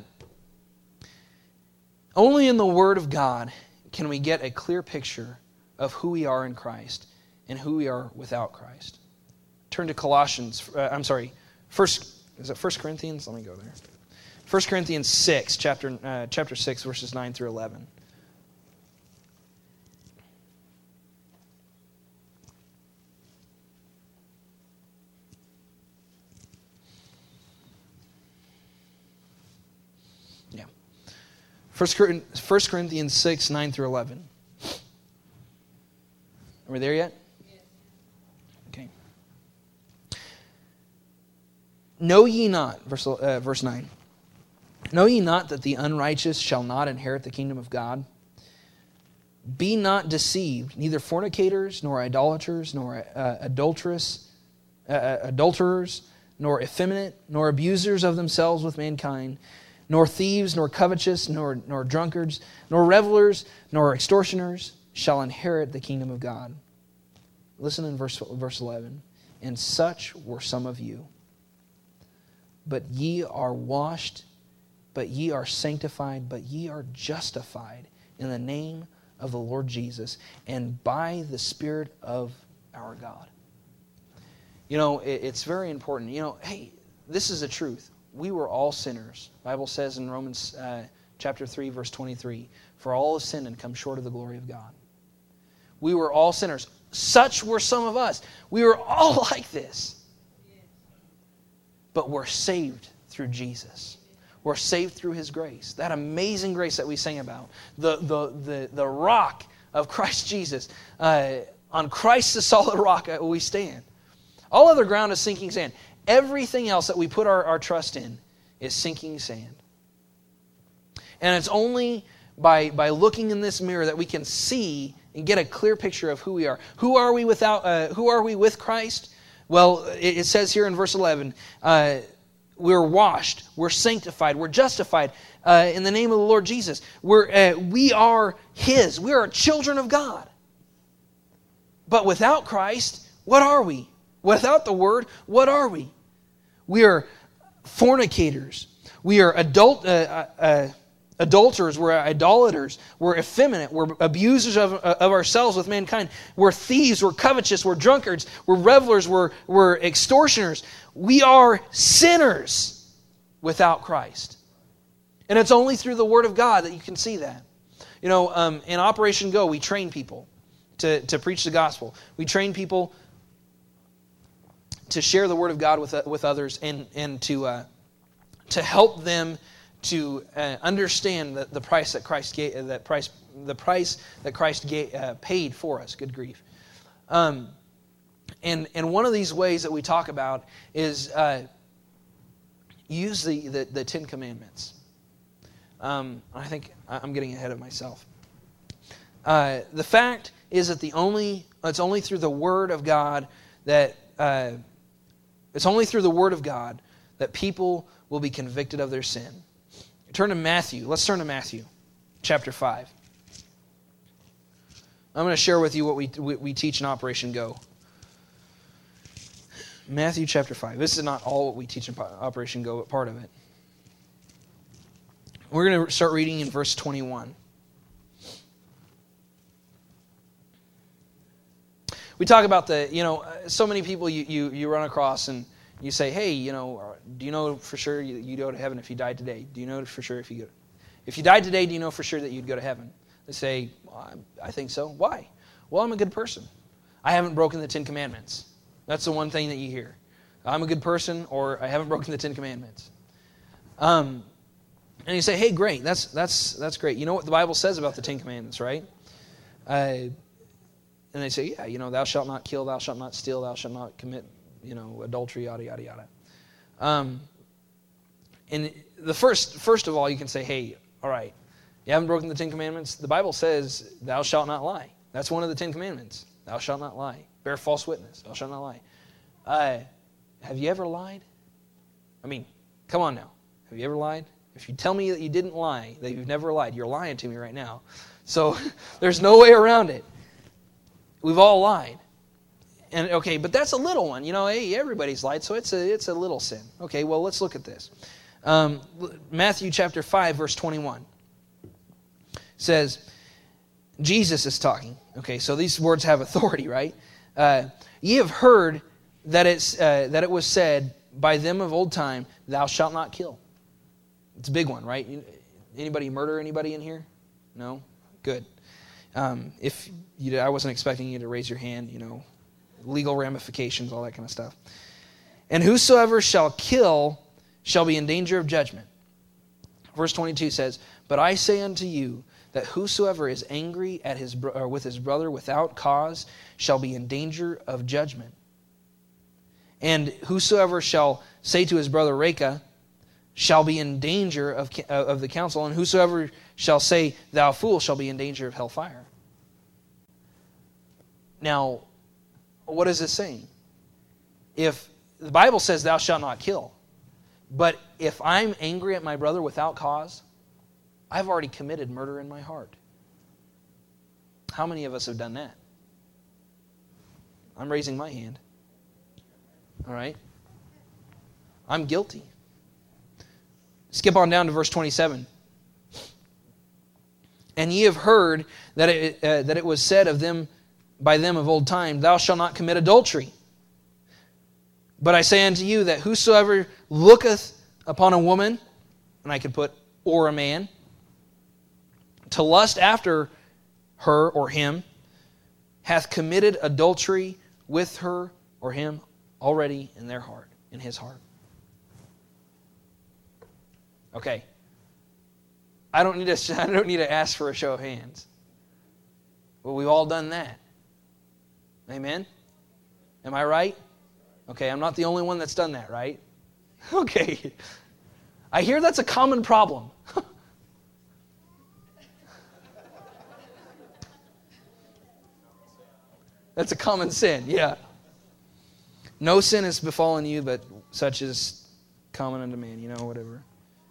only in the Word of God can we get a clear picture of who we are in Christ and who we are without Christ. turn to Colossians. Uh, I'm sorry, First is it First Corinthians? Let me go there. First Corinthians six, chapter uh, chapter six, verses nine through eleven. Yeah, First Corinthians six, nine through eleven. Are we there yet? Okay. Know ye not, verse, uh, verse nine, know ye not that the unrighteous shall not inherit the kingdom of God? Be not deceived, neither fornicators, nor idolaters, nor uh, adulterous, uh, adulterers, nor effeminate, nor abusers of themselves with mankind, nor thieves, nor covetous, nor, nor drunkards, nor revelers, nor extortioners shall inherit the kingdom of God. Listen in verse, verse eleven. And such were some of you. But ye are washed, but ye are sanctified, but ye are justified in the name of the Lord Jesus and by the Spirit of our God. You know, it, it's very important. You know, hey, this is the truth. We were all sinners. The Bible says in Romans uh, chapter three, verse twenty-three, for all have sinned and come short of the glory of God. We were all sinners. Such were some of us. We were all like this. But we're saved through Jesus. We're saved through His grace. That amazing grace that we sing about. The, the, the, the rock of Christ Jesus. Uh, on Christ the solid rock we stand. All other ground is sinking sand. Everything else that we put our, our trust in is sinking sand. And it's only by, by looking in this mirror that we can see and get a clear picture of who we are. Who are we without? Uh, who are we with Christ? Well, it, it says here in verse eleven, uh, we're washed, we're sanctified, we're justified uh, in the name of the Lord Jesus. We're uh, we are His. We are children of God. But without Christ, what are we? Without the Word, what are we? We are fornicators. We are adult. Uh, uh, Adulterers, we're idolaters, we're effeminate, we're abusers of, of ourselves with mankind, we're thieves, we're covetous, we're drunkards, we're revelers, we're, we're extortioners. We are sinners without Christ. And it's only through the Word of God that you can see that. You know, um, in Operation Go, we train people to, to preach the gospel. We train people to share the Word of God with, with others and, and to, uh, to help them to uh, understand the, the price that Christ gave, that price, the price that Christ gave, uh, paid for us. Good grief! Um, and and one of these ways that we talk about is uh, use the, the the Ten Commandments. Um, I think I'm getting ahead of myself. Uh, the fact is that the only it's only through the Word of God that uh, it's only through the Word of God that people will be convicted of their sin. Turn to Matthew. Let's turn to Matthew, chapter five. I'm going to share with you what we, we, we teach in Operation Go. Matthew chapter five. This is not all what we teach in Operation Go, but part of it. We're going to start reading in verse twenty-one. We talk about the, you know, so many people you, you, you run across and you say, hey, you know, do you know for sure you, you go to heaven if you died today? Do you know for sure if you go? If you died today, do you know for sure that you'd go to heaven? They say, well, I, I think so. Why? Well, I'm a good person. I haven't broken the Ten Commandments. That's the one thing that you hear. I'm a good person, or I haven't broken the Ten Commandments. Um, and you say, hey, great, that's that's that's great. You know what the Bible says about the Ten Commandments, right? Uh, and they say, yeah, you know, thou shalt not kill, thou shalt not steal, thou shalt not commit, you know, adultery, yada, yada, yada. Um, and the first, first of all, you can say, hey, all right, you haven't broken the Ten Commandments? The Bible says, thou shalt not lie. That's one of the Ten Commandments. Thou shalt not lie. Bear false witness. Thou shalt not lie. Uh, have you ever lied? I mean, come on now. Have you ever lied? If you tell me that you didn't lie, that you've never lied, you're lying to me right now. So there's no way around it. We've all lied. And okay, but that's a little one. You know, hey, everybody's lied, so it's a it's a little sin. Okay, well, let's look at this. Um, Matthew chapter five, verse twenty-one says, Jesus is talking. Okay, so these words have authority, right? Uh, ye have heard that it's uh, that it was said by them of old time, thou shalt not kill. It's a big one, right? Anybody murder anybody in here? No? Good. Um, if you, I wasn't expecting you to raise your hand, you know, legal ramifications, all that kind of stuff. And whosoever shall kill shall be in danger of judgment. Verse twenty-two says, but I say unto you that whosoever is angry at his bro- or with his brother without cause shall be in danger of judgment. And whosoever shall say to his brother Reka shall be in danger of, of the council, and whosoever shall say thou fool shall be in danger of hellfire. Now, what is this saying? If the Bible says thou shalt not kill, but if I'm angry at my brother without cause, I've already committed murder in my heart. How many of us have done that? I'm raising my hand. All right? I'm guilty. Skip on down to verse twenty-seven. And ye have heard that it, uh, that it was said of them by them of old time, thou shalt not commit adultery. But I say unto you that whosoever looketh upon a woman, and I could put, or a man, to lust after her or him, hath committed adultery with her or him already in their heart, in his heart. Okay. I don't need to, I don't need to ask for a show of hands. But we've all done that. Amen? Am I right? Okay, I'm not the only one that's done that, right? Okay. I hear that's a common problem. That's a common sin, yeah. No sin has befallen you, but such is common unto man, you know, whatever.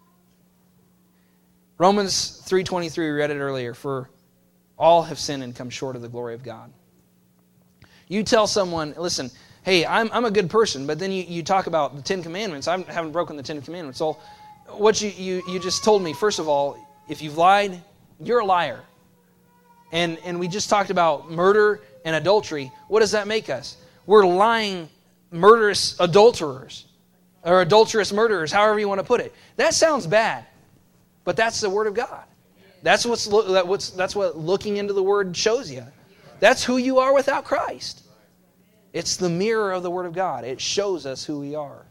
Romans three twenty-three, we read it earlier, for all have sinned and come short of the glory of God. You tell someone, listen, hey, I'm I'm a good person, but then you, you talk about the Ten Commandments. I haven't broken the Ten Commandments. So what you, you, you just told me, first of all, if you've lied, you're a liar. And, and we just talked about murder and adultery. What does that make us? We're lying, murderous adulterers, or adulterous murderers, however you want to put it. That sounds bad, but that's the Word of God. That's what's, what's that's what looking into the Word shows you. That's who you are without Christ. It's the mirror of the Word of God. It shows us who we are.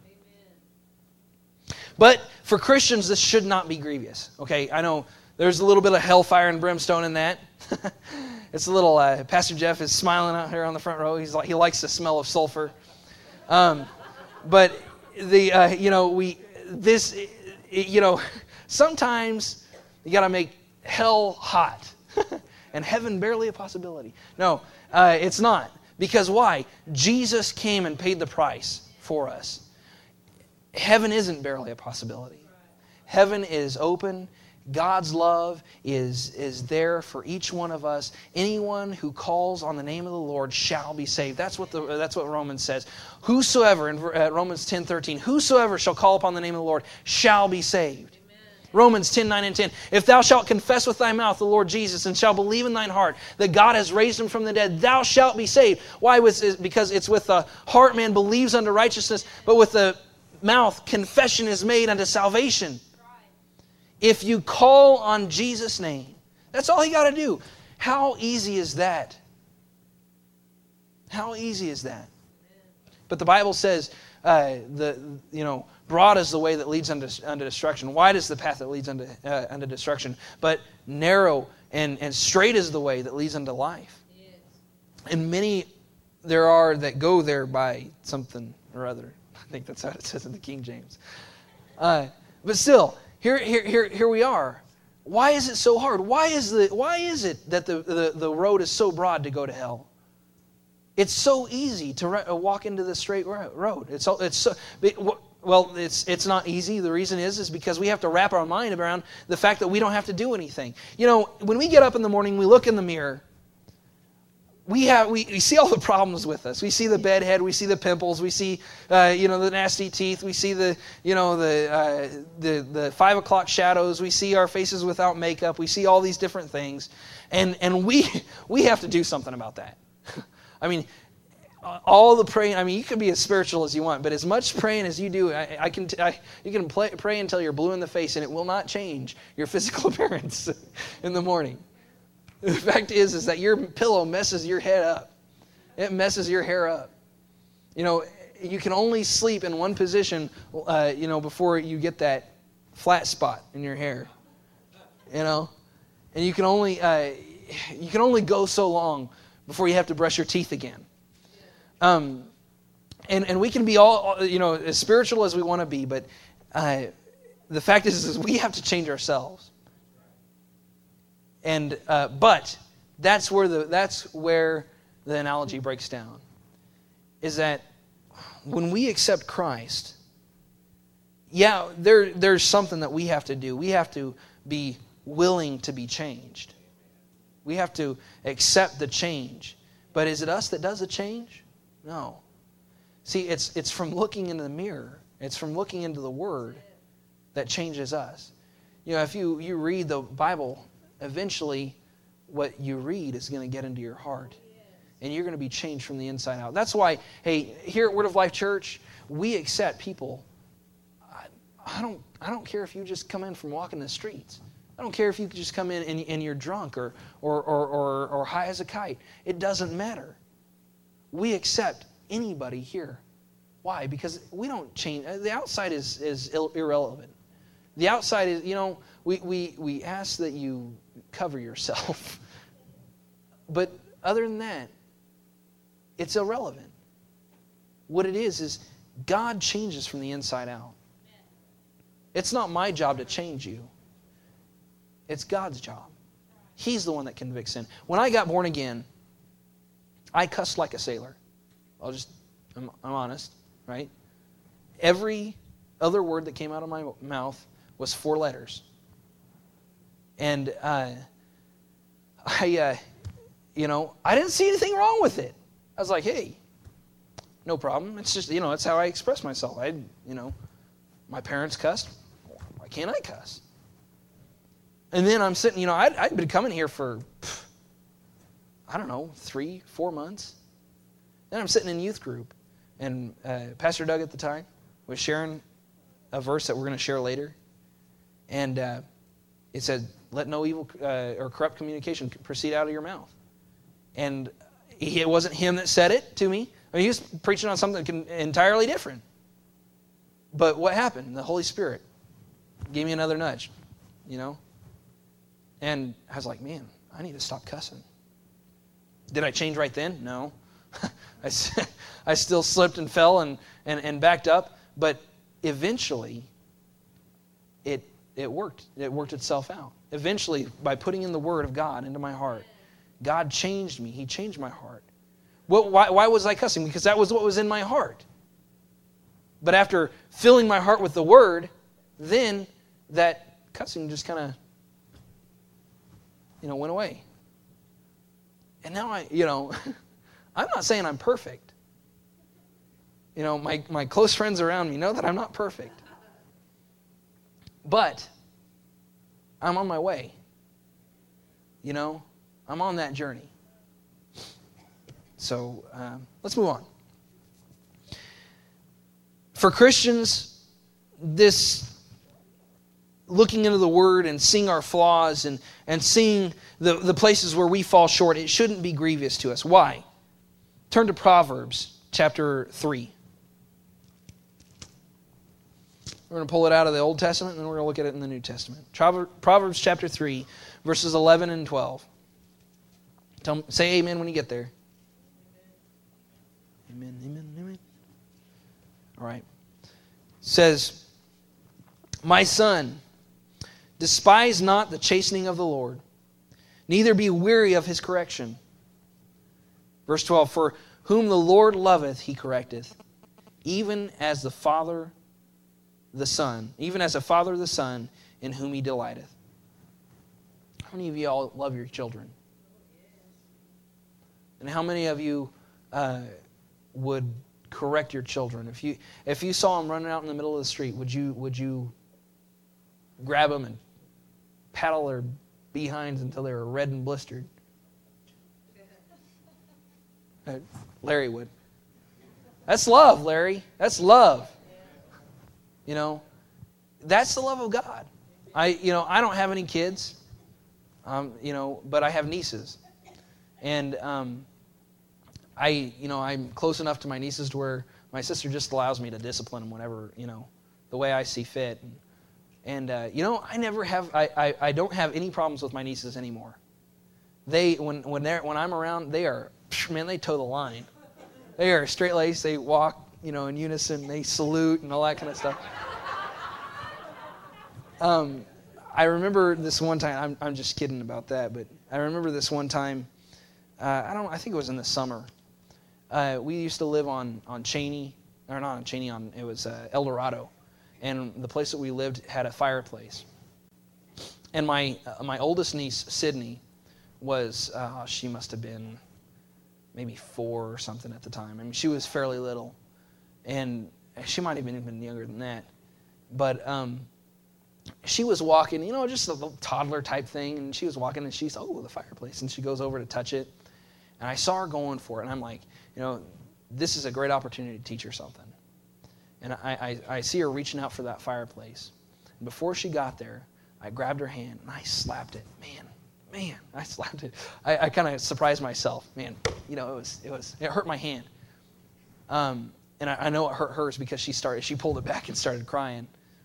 But for Christians, this should not be grievous. Okay, I know there's a little bit of hellfire and brimstone in that. It's a little, uh, Pastor Jeff is smiling out here on the front row. He's like, he likes the smell of sulfur. Um, but the, uh, you know, we, this, you know, sometimes you got to make hell hot and heaven barely a possibility. No, uh, it's not. Because why? Jesus came and paid the price for us. Heaven isn't barely a possibility. Heaven is open. God's love is, is there for each one of us. Anyone who calls on the name of the Lord shall be saved. That's what the that's what Romans says. Whosoever, in uh, Romans ten thirteen, whosoever shall call upon the name of the Lord shall be saved. Amen. Romans ten nine and ten. If thou shalt confess with thy mouth the Lord Jesus and shalt believe in thine heart that God has raised him from the dead, thou shalt be saved. Why? Because it's with the heart man believes unto righteousness, but with the mouth confession is made unto salvation. If you call on Jesus' name, that's all you got to do. How easy is that? How easy is that? But the Bible says, uh, the you know, broad is the way that leads unto, unto destruction. Wide is the path that leads unto, uh, unto destruction. But narrow and, and straight is the way that leads unto life. Yes. And many there are that go there by something or other. I think that's how it says in the King James. Uh, but still, Here, here, here, here we are. Why is it so hard? Why is the why is it that the, the, the road is so broad to go to hell? It's so easy to re- walk into the straight road. It's so, it's so, well, it's it's not easy. The reason is is because we have to wrap our mind around the fact that we don't have to do anything. You know, when we get up in the morning, we look in the mirror. We have we, we see all the problems with us. We see the bedhead. We see the pimples. We see uh, you know the nasty teeth. We see the you know the uh, the the five o'clock shadows. We see our faces without makeup. We see all these different things, and and we we have to do something about that. I mean, all the praying, I mean, you can be as spiritual as you want, but as much praying as you do, I, I can, I, you can play, pray until you're blue in the face, and it will not change your physical appearance in the morning. The fact is, is that your pillow messes your head up. It messes your hair up. You know, you can only sleep in one position, uh, you know, before you get that flat spot in your hair. You know, and you can only, uh, you can only go so long before you have to brush your teeth again. Um, and, and we can be all, you know, as spiritual as we want to be, but uh, the fact is, is we have to change ourselves. And uh, but that's where the that's where the analogy breaks down. Is that when we accept Christ, yeah, there there's something that we have to do. We have to be willing to be changed. We have to accept the change. But is it us that does the change? No. See, it's it's from looking into the mirror. It's from looking into the Word that changes us. You know, if you, you read the Bible, eventually what you read is going to get into your heart. And you're going to be changed from the inside out. That's why, hey, here at Word of Life Church, we accept people. I, I don't I don't care if you just come in from walking the streets. I don't care if you just come in and, and you're drunk or, or, or, or, or high as a kite. It doesn't matter. We accept anybody here. Why? Because we don't change. The outside is, is irrelevant. The outside is, you know, we, we, we ask that you cover yourself. But other than that, it's irrelevant. What it is, is God changes from the inside out. It's not my job to change you. It's God's job. He's the one that convicts sin. When I got born again, I cussed like a sailor. I'll just, I'm, I'm honest, right? Every other word that came out of my mouth was four letters. And uh, I, uh, you know, I didn't see anything wrong with it. I was like, hey, no problem. It's just, you know, it's how I express myself. I, you know, my parents cussed. Why can't I cuss? And then I'm sitting, you know, I'd, I'd been coming here for, I don't know, three, four months. Then I'm sitting in youth group, and uh, Pastor Doug at the time was sharing a verse that we're going to share later. And uh, it said, let no evil uh, or corrupt communication proceed out of your mouth. And he, it wasn't him that said it to me. I mean, he was preaching on something entirely different. But what happened? The Holy Spirit gave me another nudge, you know. And I was like, man, I need to stop cussing. Did I change right then? No. I, I still slipped and fell and, and, and backed up. But eventually, it it worked. It worked itself out. Eventually, by putting in the Word of God into my heart, God changed me. He changed my heart. Well, why, why was I cussing? Because that was what was in my heart. But after filling my heart with the Word, then that cussing just kind of, you know, went away. And now I, you know, I'm not saying I'm perfect. You know, my, my close friends around me know that I'm not perfect. But I'm on my way. You know, I'm on that journey. So um, let's move on. For Christians, this looking into the Word and seeing our flaws and, and seeing the, the places where we fall short, it shouldn't be grievous to us. Why? Turn to Proverbs chapter three. We're going to pull it out of the Old Testament and then we're going to look at it in the New Testament. Proverbs chapter three, verses eleven and twelve. Tell, say amen when you get there. Amen, amen, amen. All right. It says, my son, despise not the chastening of the Lord, neither be weary of his correction. Verse twelve, for whom the Lord loveth, he correcteth, even as the Father the Son, even as a father the Son, in whom he delighteth. How many of you all love your children? And how many of you uh, would correct your children? If you if you saw them running out in the middle of the street, would you would you grab them and paddle their behinds until they were red and blistered? Uh, Larry would. That's love, Larry. That's love. You know, that's the love of God. I, you know, I don't have any kids, um, you know, but I have nieces. And um, I, you know, I'm close enough to my nieces to where my sister just allows me to discipline them whenever, you know, the way I see fit. And, and uh, you know, I never have, I, I, I don't have any problems with my nieces anymore. They, when when they're when I'm around, they are, man, they toe the line. They are straight-laced. They walk, you know, in unison. They salute and all that kind of stuff. Um, I remember this one time. I'm I'm just kidding about that, but I remember this one time. Uh, I don't. I think it was in the summer. Uh, we used to live on on Cheney, or not on Cheney. On it was uh, El Dorado, and the place that we lived had a fireplace. And my uh, my oldest niece, Sydney, was uh, she must have been maybe four or something at the time. I mean, she was fairly little, and she might have been even younger than that. But um, she was walking, you know, just a little toddler type thing, and she was walking, and she's, oh, the fireplace, and she goes over to touch it, and I saw her going for it, and I'm like, you know, this is a great opportunity to teach her something. And I, I, I see her reaching out for that fireplace. And before she got there, I grabbed her hand, and I slapped it. Man, man, I slapped it. I, I kind of surprised myself. Man, you know, it was, it was, it hurt my hand. Um, and I, I know it hurt hers because she started, she pulled it back and started crying.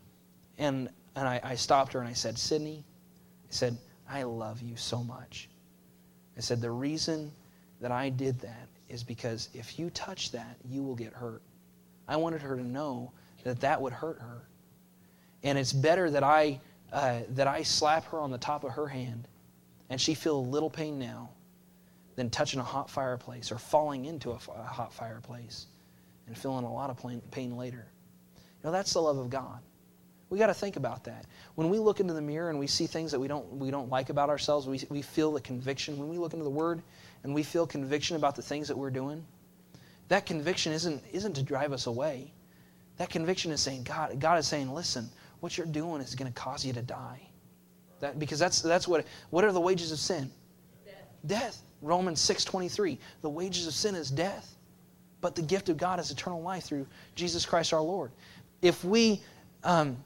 And and I, I stopped her and I said, Sydney, I said, I love you so much. I said, the reason that I did that is because if you touch that, you will get hurt. I wanted her to know that that would hurt her. And it's better that I uh, that I slap her on the top of her hand and she feel a little pain now than touching a hot fireplace or falling into a, a hot fireplace and feeling a lot of pain, pain later. You know, that's the love of God. We got to think about that. When we look into the mirror and we see things that we don't we don't like about ourselves, we we feel the conviction. When we look into the Word and we feel conviction about the things that we're doing, that conviction isn't isn't to drive us away. That conviction is saying, God, God is saying, listen, what you're doing is going to cause you to die. That because that's that's what what are the wages of sin? Death. Death. Romans six twenty-three. The wages of sin is death, but the gift of God is eternal life through Jesus Christ our Lord. If we um,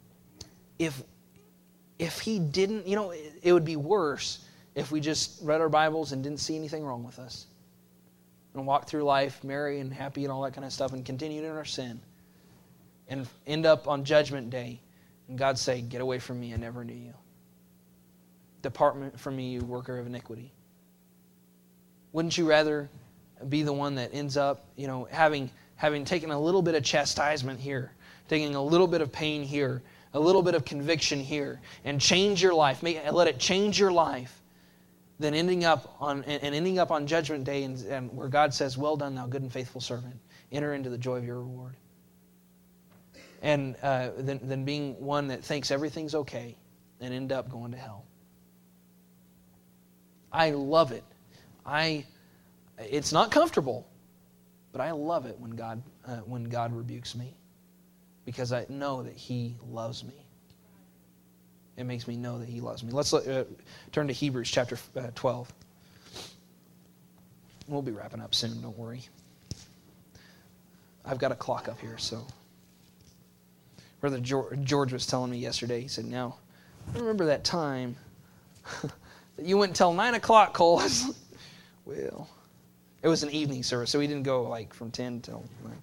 If if he didn't, you know, it, it would be worse if we just read our Bibles and didn't see anything wrong with us. And walked through life merry and happy and all that kind of stuff and continued in our sin. And end up on Judgment Day. And God say, get away from me, I never knew you. Depart from me, you worker of iniquity. Wouldn't you rather be the one that ends up, you know, having having taken a little bit of chastisement here, taking a little bit of pain here, a little bit of conviction here, and change your life, make, let it change your life, than ending up on and ending up on Judgment Day, and, and where God says, "Well done, thou good and faithful servant. Enter into the joy of your reward." And uh, than, than being one that thinks everything's okay and end up going to hell. I love it. I. It's not comfortable, but I love it when God uh, when God rebukes me. Because I know that He loves me. It makes me know that He loves me. Let's uh, turn to Hebrews chapter uh, twelve. We'll be wrapping up soon, don't worry. I've got a clock up here, so. Brother George was telling me yesterday, he said, now, I remember that time that you went until nine o'clock, Cole. Well, it was an evening service, so we didn't go like from ten till nine.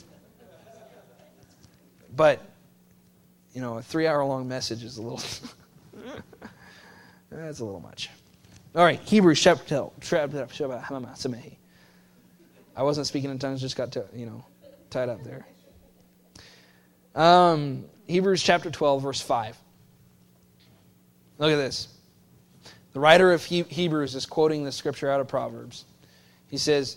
But, you know, a three-hour-long message is a little... that's a little much. All right, Hebrews chapter twelve. I wasn't speaking in tongues, just got, to, you know, tied up there. Um, Hebrews chapter twelve, verse five. Look at this. The writer of he- Hebrews is quoting the scripture out of Proverbs. He says,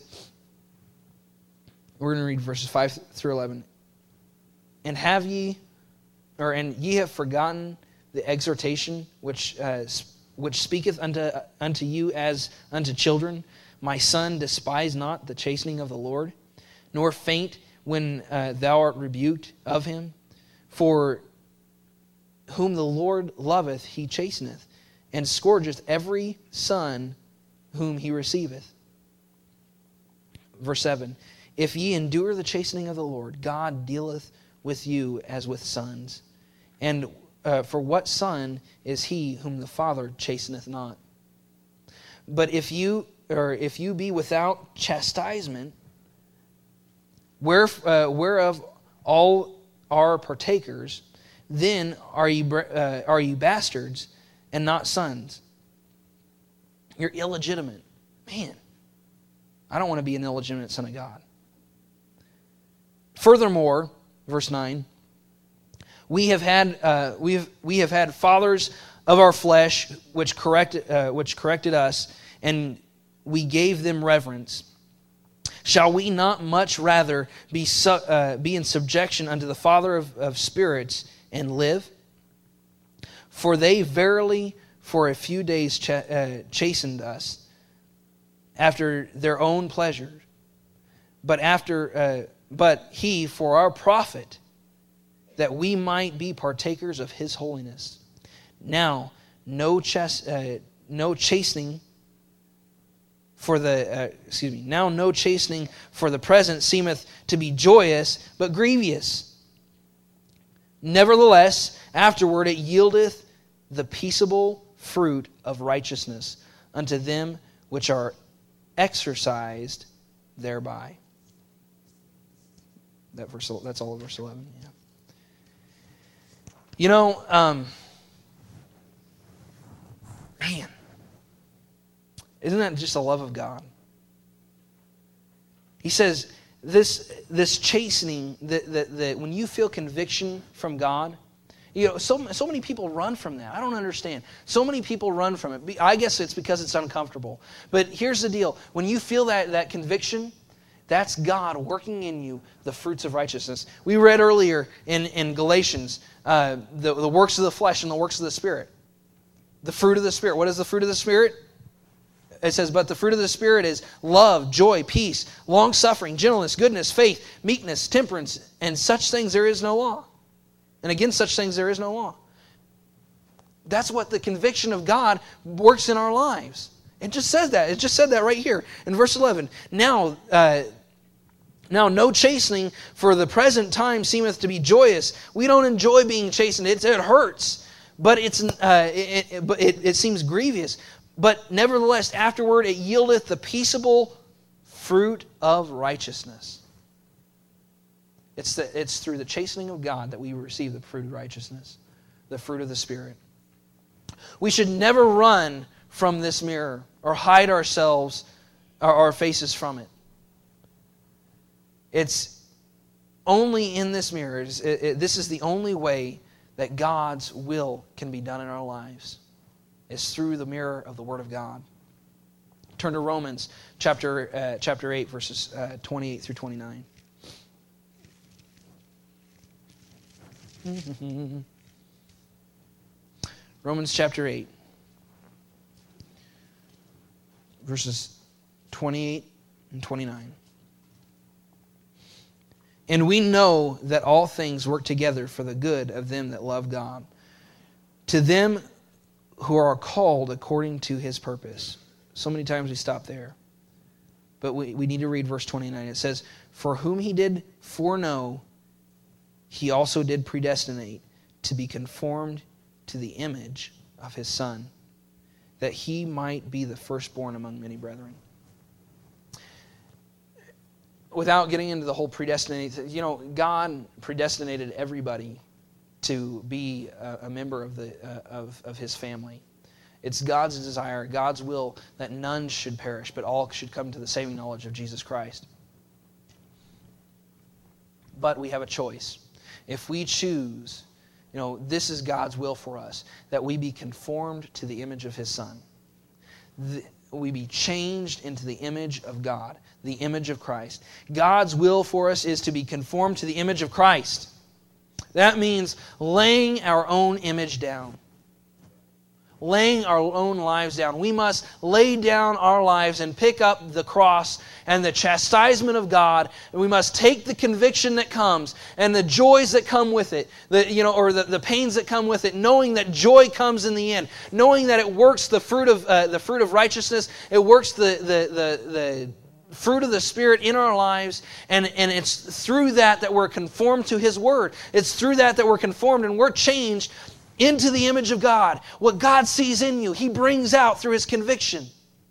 we're going to read verses five through eleven. And have ye, or and ye have forgotten the exhortation which uh, which speaketh unto uh, unto you as unto children, my son, despise not the chastening of the Lord, nor faint when uh, thou art rebuked of him. For whom the Lord loveth, he chasteneth, and scourgeth every son whom he receiveth. Verse seven. If ye endure the chastening of the Lord, God dealeth with you as with sons. And uh, for what son is he whom the Father chasteneth not? But if you or if you be without chastisement, where, uh, whereof all are partakers, then are ye uh, are ye bastards and not sons. You're illegitimate. Man, I don't want to be an illegitimate son of God. Furthermore, verse nine, we have had uh, we have we have had fathers of our flesh which corrected uh, which corrected us, and we gave them reverence. Shall we not much rather be su- uh, be in subjection unto the Father of, of spirits and live? For they verily for a few days ch- uh, chastened us after their own pleasure, but after uh, but he for our profit, that we might be partakers of his holiness. Now no chas- uh, no chastening. For the uh, excuse me, now no chastening for the present seemeth to be joyous, but grievous. Nevertheless, afterward it yieldeth the peaceable fruit of righteousness unto them which are exercised thereby. That verse, that's all of verse eleven. Yeah. You know, um, man. Isn't that just the love of God? He says this, this chastening, that, that, that when you feel conviction from God, you know, so, so many people run from that. I don't understand. So many people run from it. I guess it's because it's uncomfortable. But here's the deal. When you feel that, that conviction, that's God working in you the fruits of righteousness. We read earlier in, in Galatians uh, the, the works of the flesh and the works of the Spirit. The fruit of the Spirit. What is the fruit of the Spirit? It says, but the fruit of the Spirit is love, joy, peace, long-suffering, gentleness, goodness, faith, meekness, temperance, and such things there is no law. And against such things there is no law. That's what the conviction of God works in our lives. It just says that. It just said that right here in verse eleven. Now, uh, now no chastening for the present time seemeth to be joyous. We don't enjoy being chastened. It, it hurts, but it's uh, it, it, but it, it seems grievous. But nevertheless, afterward it yieldeth the peaceable fruit of righteousness. It's, the, it's through the chastening of God that we receive the fruit of righteousness, the fruit of the Spirit. We should never run from this mirror or hide ourselves or our faces from it. It's only in this mirror. It, it, this is the only way that God's will can be done in our lives. Is through the mirror of the Word of God. Turn to Romans chapter uh, chapter eight, verses uh, twenty-eight through twenty-nine. Romans chapter eight, verses twenty-eight and twenty-nine. And we know that all things work together for the good of them that love God, to them who are called according to his purpose. So many times we stop there. But we, we need to read verse twenty-nine. It says, for whom he did foreknow, he also did predestinate to be conformed to the image of his Son, that he might be the firstborn among many brethren. Without getting into the whole predestinate, you know, God predestinated everybody to be a, a member of the uh, of, of his family. It's God's desire, God's will, that none should perish, but all should come to the saving knowledge of Jesus Christ. But we have a choice. If we choose, you know, this is God's will for us, that we be conformed to the image of his Son. The, we be changed into the image of God, the image of Christ. God's will for us is to be conformed to the image of Christ. That means laying our own image down. Laying our own lives down. We must lay down our lives and pick up the cross and the chastisement of God. And we must take the conviction that comes and the joys that come with it, the, you know, or the, the pains that come with it, knowing that joy comes in the end, knowing that it works the fruit of uh, the fruit of righteousness. It works the the the the fruit of the Spirit in our lives, and, and it's through that that we're conformed to His Word. It's through that that we're conformed and we're changed into the image of God. What God sees in you, He brings out through His conviction.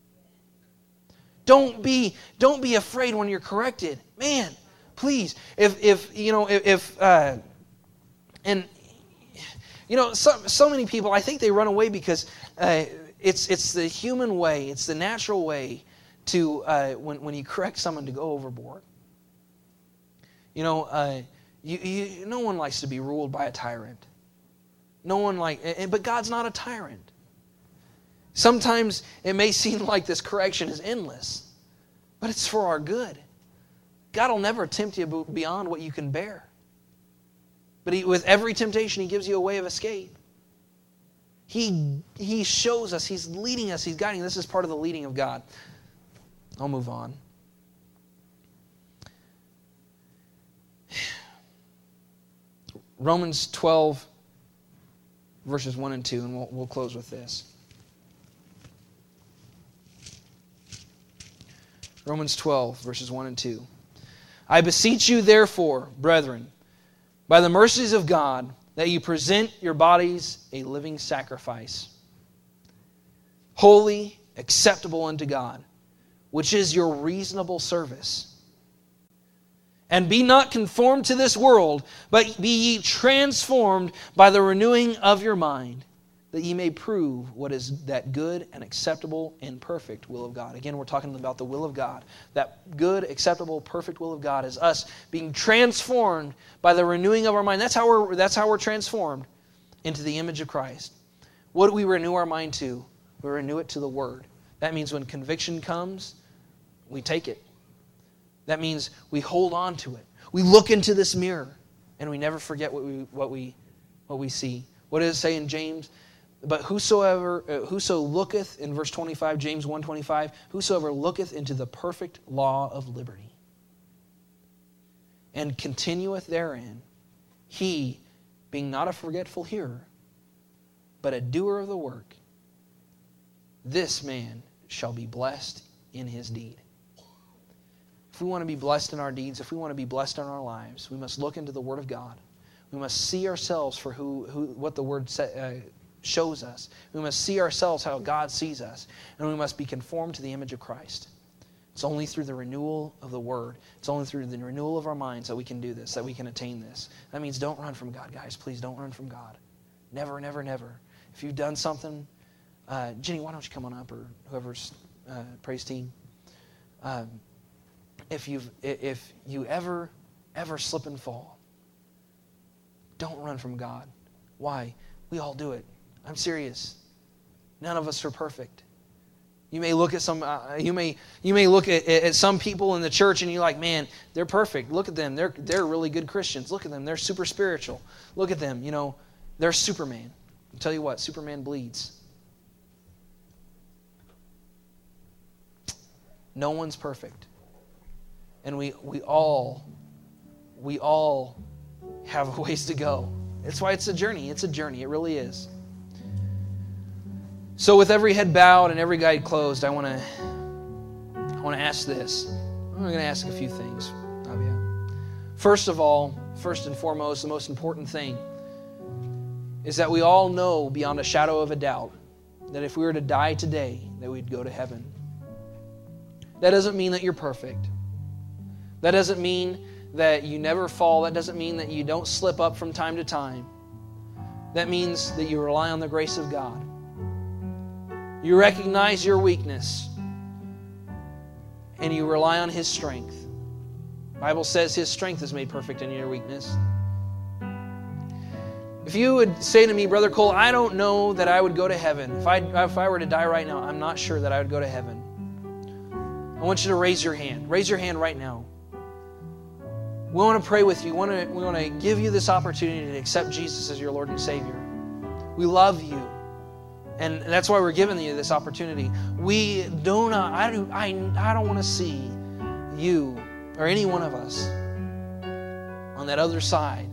Don't be, don't be afraid when you're corrected. Man, please, if, if you know, if, if uh, and, you know, so, so many people, I think they run away because uh, it's, it's the human way, it's the natural way to, uh, when, when you correct someone, to go overboard. You know, uh, you, you, no one likes to be ruled by a tyrant. No one like, but God's not a tyrant. Sometimes it may seem like this correction is endless, but it's for our good. God will never tempt you beyond what you can bear. But he, with every temptation, He gives you a way of escape. He, he shows us, He's leading us, He's guiding. This is part of the leading of God. I'll move on. Romans twelve, verses one and two, and we'll, we'll close with this. Romans twelve, verses one and two. I beseech you, therefore, brethren, by the mercies of God, that you present your bodies a living sacrifice, holy, acceptable unto God, which is your reasonable service. And be not conformed to this world, but be ye transformed by the renewing of your mind, that ye may prove what is that good and acceptable and perfect will of God. Again, we're talking about the will of God. That good, acceptable, perfect will of God is us being transformed by the renewing of our mind. That's how we're, that's how we're transformed into the image of Christ. What do we renew our mind to? We renew it to the Word. That means when conviction comes, we take it. That means we hold on to it. We look into this mirror and we never forget what we what we what we see. What does it say in James? But whosoever uh, whoso looketh, in verse twenty-five, James one twenty-five, whosoever looketh into the perfect law of liberty and continueth therein, he, being not a forgetful hearer, but a doer of the work, this man shall be blessed in his deed. If we want to be blessed in our deeds, if we want to be blessed in our lives, we must look into the Word of God. We must see ourselves for who, who what the Word sa- uh, shows us. We must see ourselves how God sees us. And we must be conformed to the image of Christ. It's only through the renewal of the Word. It's only through the renewal of our minds that we can do this, that we can attain this. That means don't run from God, guys. Please don't run from God. Never, never, never. If you've done something, uh, Jenny, why don't you come on up, or whoever's uh, praise team. Um, If you if you ever, ever slip and fall, don't run from God. Why? We all do it. I'm serious. None of us are perfect. You may look at some. Uh, you may you may look at, at some people in the church and you're like, man, they're perfect. Look at them. They're they're really good Christians. Look at them. They're super spiritual. Look at them. You know, they're Superman. I'll tell you what, Superman bleeds. No one's perfect. And we, we all, we all have a ways to go. That's why it's a journey. It's a journey. It really is. So with every head bowed and every guide closed, I want to I want to ask this. I'm going to ask a few things of you. First of all, first and foremost, the most important thing is that we all know beyond a shadow of a doubt that if we were to die today, that we'd go to heaven. That doesn't mean that you're perfect. That doesn't mean that you never fall. That doesn't mean that you don't slip up from time to time. That means that you rely on the grace of God. You recognize your weakness and you rely on His strength. The Bible says His strength is made perfect in your weakness. If you would say to me, Brother Cole, I don't know that I would go to heaven. If I, if I were to die right now, I'm not sure that I would go to heaven. I want you to raise your hand. Raise your hand right now. We want to pray with you. We want to, we want to give you this opportunity to accept Jesus as your Lord and Savior. We love you. And that's why we're giving you this opportunity. We do not, I, do, I, I don't want to see you or any one of us on that other side.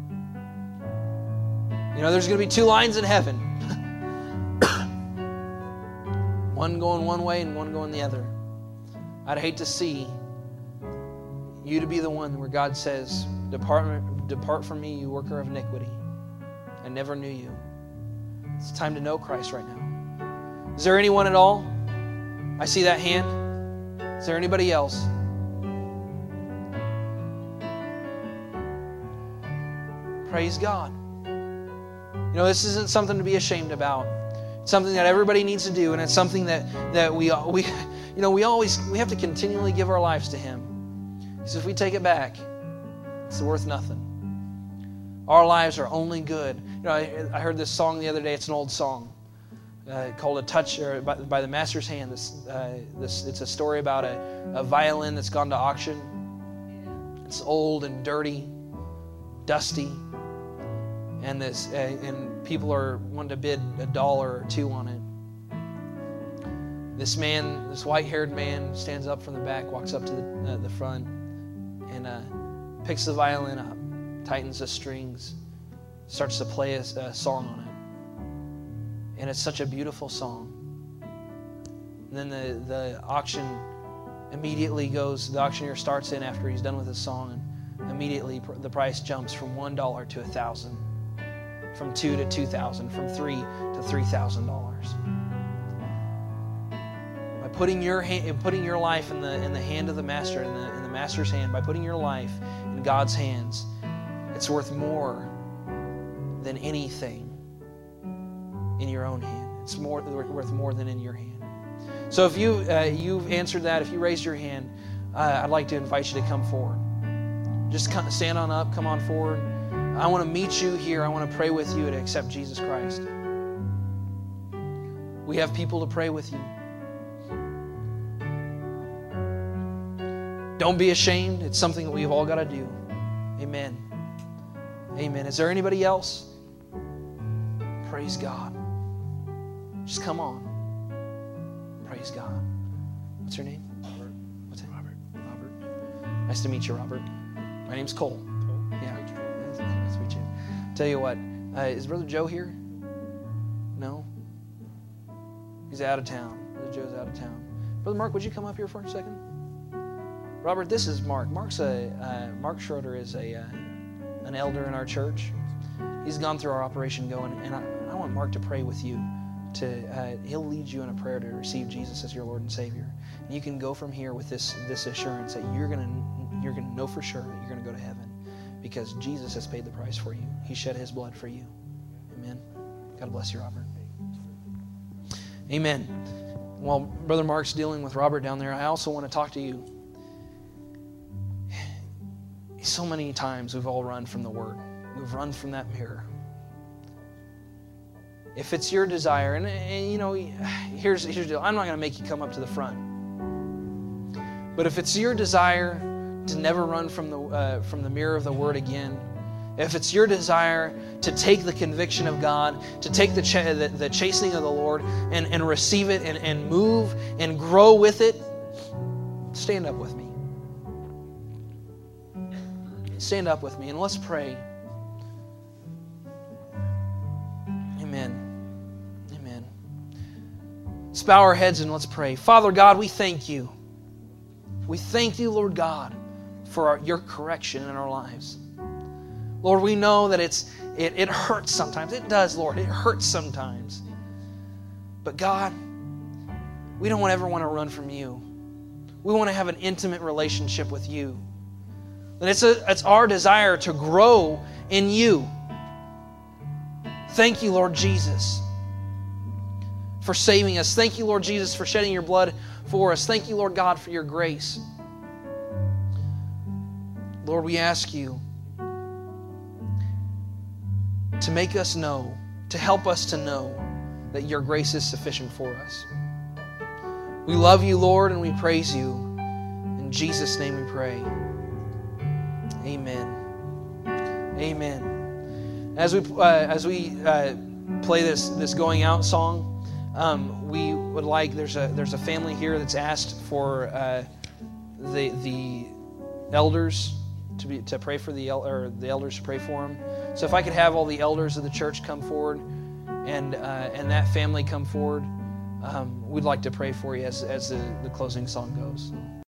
You know, there's going to be two lines in heaven. One going one way and one going the other. I'd hate to see you to be the one where God says, depart, depart from me, you worker of iniquity. I never knew you. It's time to know Christ right now. Is there anyone at all? I see that hand. Is there anybody else? Praise God. You know, this isn't something to be ashamed about. It's something that everybody needs to do, and it's something that, that we, we, you know, we always, we have to continually give our lives to Him. Because if we take it back, it's worth nothing. Our lives are only good. You know, I, I heard this song the other day. It's an old song uh, called "A Touch," or by, by the Master's Hand. This, uh, this, it's a story about a, a violin that's gone to auction. It's old and dirty, dusty. And this, uh, and people are wanting to bid a dollar or two on it. This man, this white-haired man, stands up from the back, walks up to the, uh, the front, and uh, picks the violin up, tightens the strings, starts to play a, a song on it, and it's such a beautiful song. And then the the auction immediately goes. The auctioneer starts in after he's done with his song, and immediately the price jumps from one dollar to a thousand. From two to two thousand, from three to three thousand dollars. By putting your hand, putting your life in the in the hand of the Master, in the in the Master's hand, by putting your life in God's hands, it's worth more than anything in your own hand. It's more worth more than in your hand. So if you uh, you've answered that, if you raised your hand, uh, I'd like to invite you to come forward. Just come, stand on up, come on forward. I want to meet you here. I want to pray with you to accept Jesus Christ. We have people to pray with you. Don't be ashamed. It's something that we've all got to do. Amen. Amen. Is there anybody else? Praise God. Just come on. Praise God. What's your name? Robert. What's it? Robert. Robert. Nice to meet you, Robert. My name's Cole. Cole. Yeah. Nice to meet you. Tell you what, uh, is Brother Joe here? No? He's out of town. Brother Joe's out of town. Brother Mark, would you come up here for a second? Robert, this is Mark. Mark's a uh, Mark Schroeder is a uh, an elder in our church. He's gone through our Operation Go, and, and I, I want Mark to pray with you. To uh, he'll lead you in a prayer to receive Jesus as your Lord and Savior. And you can go from here with this this assurance that you're gonna you're gonna know for sure that you're gonna go to heaven. Because Jesus has paid the price for you. He shed His blood for you. Amen. God bless you, Robert. Amen. While Brother Mark's dealing with Robert down there, I also want to talk to you. So many times we've all run from the Word. We've run from that mirror. If it's your desire, and, and you know, here's, here's the deal. I'm not going to make you come up to the front. But if it's your desire to never run from the uh, from the mirror of the Word again, if it's your desire to take the conviction of God, to take the ch- the, the chastening of the Lord and, and receive it and, and move and grow with it, stand up with me. Stand up with me and let's pray. Amen. Amen. Let's bow our heads and let's pray. Father God, we thank you. We thank you, Lord God, for our, your correction in our lives. Lord, we know that it's it, it hurts sometimes. It does, Lord. It hurts sometimes. But God, we don't ever want to run from you. We want to have an intimate relationship with you. And it's, a, it's our desire to grow in you. Thank you, Lord Jesus, for saving us. Thank you, Lord Jesus, for shedding your blood for us. Thank you, Lord God, for your grace. Lord, we ask you to make us know, to help us to know that your grace is sufficient for us. We love you, Lord, and we praise you. In Jesus' name we pray. Amen. Amen. As we uh, as we uh, play this this going out song, um, we would like there's a there's a family here that's asked for uh, the the elders to be to pray for the el- or the elders to pray for them. So if I could have all the elders of the church come forward, and uh, and that family come forward, um, we'd like to pray for you as, as the, the closing song goes.